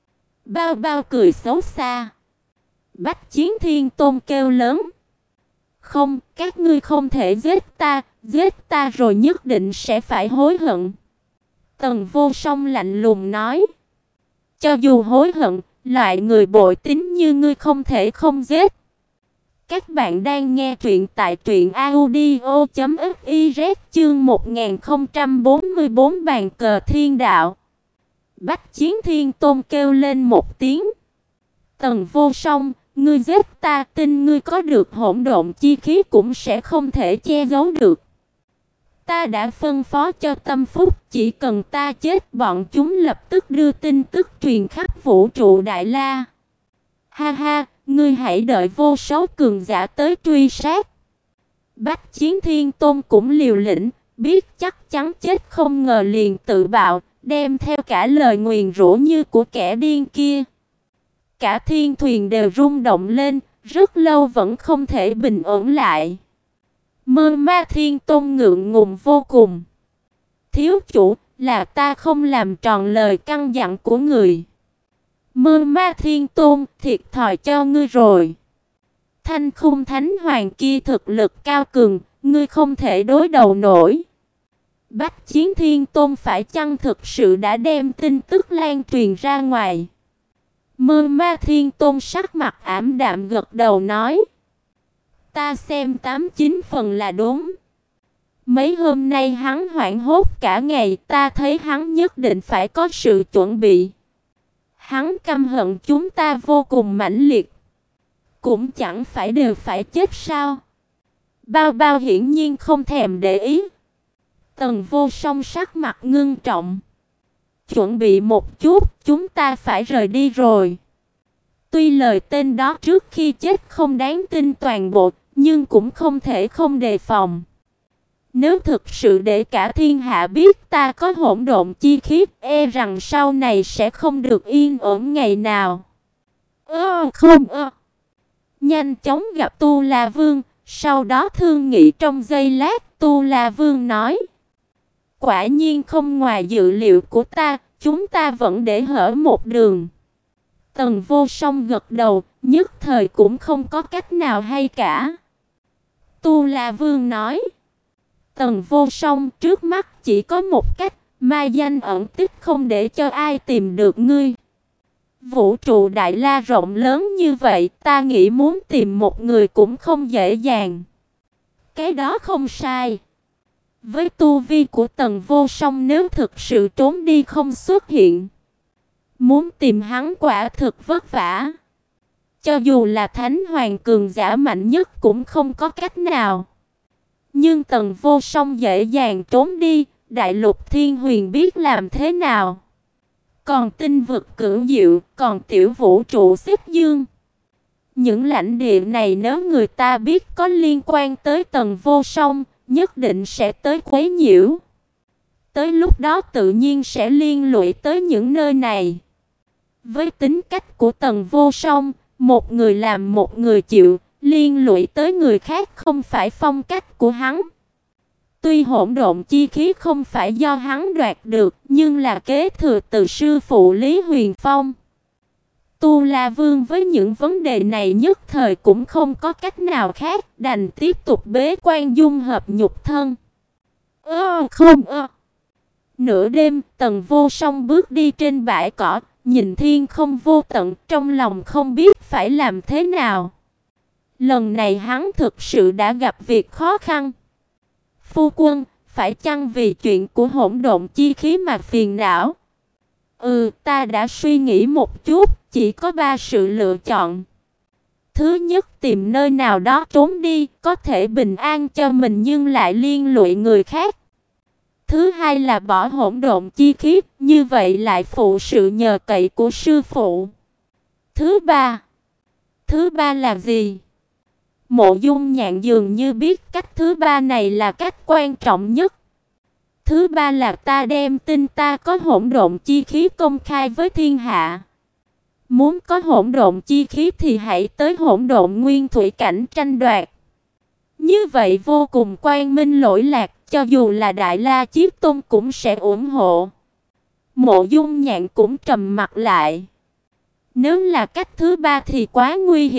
Bao Bao cười xấu xa. Bách Chiến Thiên Tôn kêu lớn. Không, các ngươi không thể giết ta, giết ta rồi nhất định sẽ phải hối hận. Tần Vô Song lạnh lùng nói. Cho dù hối hận, loại người bội tín như ngươi không thể không giết. Các bạn đang nghe truyện tại truyện audio chấm fiz chương một nghìn không trăm bốn mươi bốn bàn cờ thiên đạo. Bách Chiến Thiên Tôn kêu lên một tiếng. Tần Vô Song, ngươi giết ta, tin ngươi có được hỗn độn chi khí cũng sẽ không thể che giấu được. Ta đã phân phó cho Tâm Phúc, chỉ cần ta chết bọn chúng lập tức đưa tin tức truyền khắp vũ trụ Đại La. Ha ha, ngươi hãy đợi vô số cường giả tới truy sát. Bách Chiến Thiên Tôn cũng liều lĩnh, biết chắc chắn chết không ngờ liền tự bạo, đem theo cả lời nguyền rủa như của kẻ điên kia. Cả thiên thuyền đều rung động lên, rất lâu vẫn không thể bình ổn lại. Mơ Ma Thiên Tôn ngượng ngùng vô cùng. Thiếu chủ, là ta không làm tròn lời căn dặn của người. Mơ Ma Thiên Tôn, thiệt thòi cho ngươi rồi. Thanh Khung Thánh Hoàng kia thực lực cao cường, ngươi không thể đối đầu nổi. Bách Chiến Thiên Tôn phải chăng thực sự đã đem tin tức lan truyền ra ngoài? Mơ Ma Thiên Tôn sắc mặt ảm đạm gật đầu nói. Ta xem tám chín phần là đúng. Mấy hôm nay hắn hoảng hốt cả ngày, ta thấy hắn nhất định phải có sự chuẩn bị. Hắn căm hận chúng ta vô cùng mãnh liệt. Cũng chẳng phải đều phải chết sao? Bao Bao hiển nhiên không thèm để ý. Tần Vô Song sắc mặt ngưng trọng. Chuẩn bị một chút, chúng ta phải rời đi rồi. Tuy lời tên đó trước khi chết không đáng tin toàn bộ, nhưng cũng không thể không đề phòng. Nếu thực sự để cả thiên hạ biết ta có hỗn độn chi khí, e rằng sau này sẽ không được yên ổn ngày nào. Ơ không ơ. Nhanh chóng gặp Tu La Vương, sau đó thương nghị trong giây lát, Tu La Vương nói. Quả nhiên không ngoài dự liệu của ta, chúng ta vẫn để hở một đường. Tần Vô Song gật đầu, nhất thời cũng không có cách nào hay cả. Tu La Vương nói. Tần Vô Song, trước mắt chỉ có một cách, ma danh ẩn tích không để cho ai tìm được ngươi. Vũ trụ Đại La rộng lớn như vậy, ta nghĩ muốn tìm một người cũng không dễ dàng. Cái đó không sai. Với tu vi của Tần Vô Song, nếu thực sự trốn đi không xuất hiện, muốn tìm hắn quả thực vất vả. Cho dù là Thánh Hoàng cường giả mạnh nhất cũng không có cách nào. Nhưng Tần Vô Song dễ dàng trốn đi, Đại Lục Thiên Huyền biết làm thế nào. Còn tinh vực cửu diệu, còn tiểu vũ trụ xích dương. Những lãnh địa này nếu người ta biết có liên quan tới Tần Vô Song, nhất định sẽ tới quấy nhiễu. Tới lúc đó tự nhiên sẽ liên lụy tới những nơi này. Với tính cách của Tần Vô Song, một người làm một người chịu, liên lụy tới người khác không phải phong cách của hắn. Tuy hỗn độn chi khí không phải do hắn đoạt được, nhưng là kế thừa từ sư phụ Lý Huyền Phong. Tu La Vương với những vấn đề này nhất thời cũng không có cách nào khác, đành tiếp tục bế quan dung hợp nhục thân. Ơ không ơ. Nửa đêm, Tần Vô Song bước đi trên bãi cỏ, nhìn thiên không vô tận, trong lòng không biết phải làm thế nào. Lần này hắn thực sự đã gặp việc khó khăn. Phu quân, phải chăng vì chuyện của hỗn độn chi khí mà phiền não? Ừ, ta đã suy nghĩ một chút, chỉ có ba sự lựa chọn. Thứ nhất, tìm nơi nào đó trốn đi, có thể bình an cho mình nhưng lại liên lụy người khác. Thứ hai là bỏ hỗn độn chi khí, như vậy lại phụ sự nhờ cậy của sư phụ. Thứ ba. Thứ ba là gì? Mộ Dung Nhạn dường như biết cách thứ ba này là cách quan trọng nhất. Thứ ba là ta đem tin ta có hỗn độn chi khí công khai với thiên hạ. Muốn có hỗn độn chi khí thì hãy tới hỗn độn nguyên thủy cảnh tranh đoạt. Như vậy vô cùng quang minh lỗi lạc, cho dù là Đại La Chiếc Tôn cũng sẽ ủng hộ. Mộ Dung Nhạn cũng trầm mặt lại. Nếu là cách thứ ba thì quá nguy hiểm,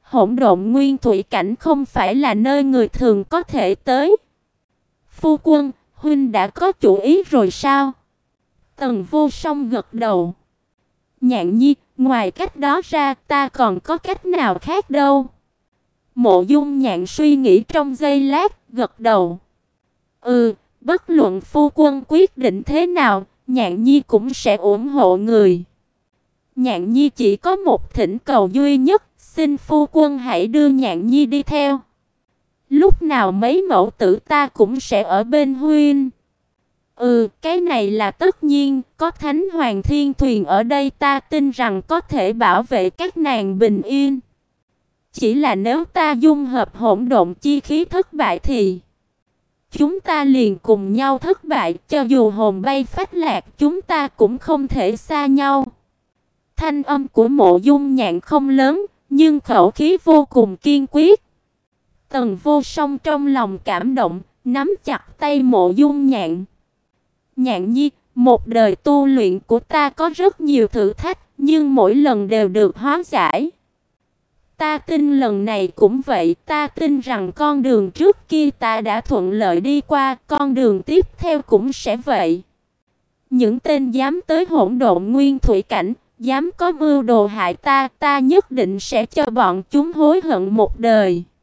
hỗn độn nguyên thủy cảnh không phải là nơi người thường có thể tới. Phu quân, huynh đã có chủ ý rồi sao? Tần Vô Song gật đầu. Nhạn Nhi, ngoài cách đó ra ta còn có cách nào khác đâu. Mộ Dung Nhạn suy nghĩ trong giây lát, gật đầu. Ừ, bất luận phu quân quyết định thế nào, Nhạn Nhi cũng sẽ ủng hộ người. Nhạn Nhi chỉ có một thỉnh cầu duy nhất, xin phu quân hãy đưa Nhạn Nhi đi theo. Lúc nào mấy mẫu tử ta cũng sẽ ở bên huynh. Ừ, cái này là tất nhiên, có Thánh Hoàng Thiên Thuyền ở đây ta tin rằng có thể bảo vệ các nàng bình yên. Chỉ là nếu ta dung hợp hỗn độn chi khí thất bại thì chúng ta liền cùng nhau thất bại, cho dù hồn bay phách lạc chúng ta cũng không thể xa nhau. Thanh âm của Mộ Dung Nhạn không lớn, nhưng khẩu khí vô cùng kiên quyết. Tần Vô Song trong lòng cảm động, nắm chặt tay Mộ Dung Nhạn. Nhạn Nhi, một đời tu luyện của ta có rất nhiều thử thách, nhưng mỗi lần đều được hóa giải. Ta tin lần này cũng vậy, ta tin rằng con đường trước kia ta đã thuận lợi đi qua, con đường tiếp theo cũng sẽ vậy. Những tên dám tới hỗn độn nguyên thủy cảnh, dám có mưu đồ hại ta, ta nhất định sẽ cho bọn chúng hối hận một đời.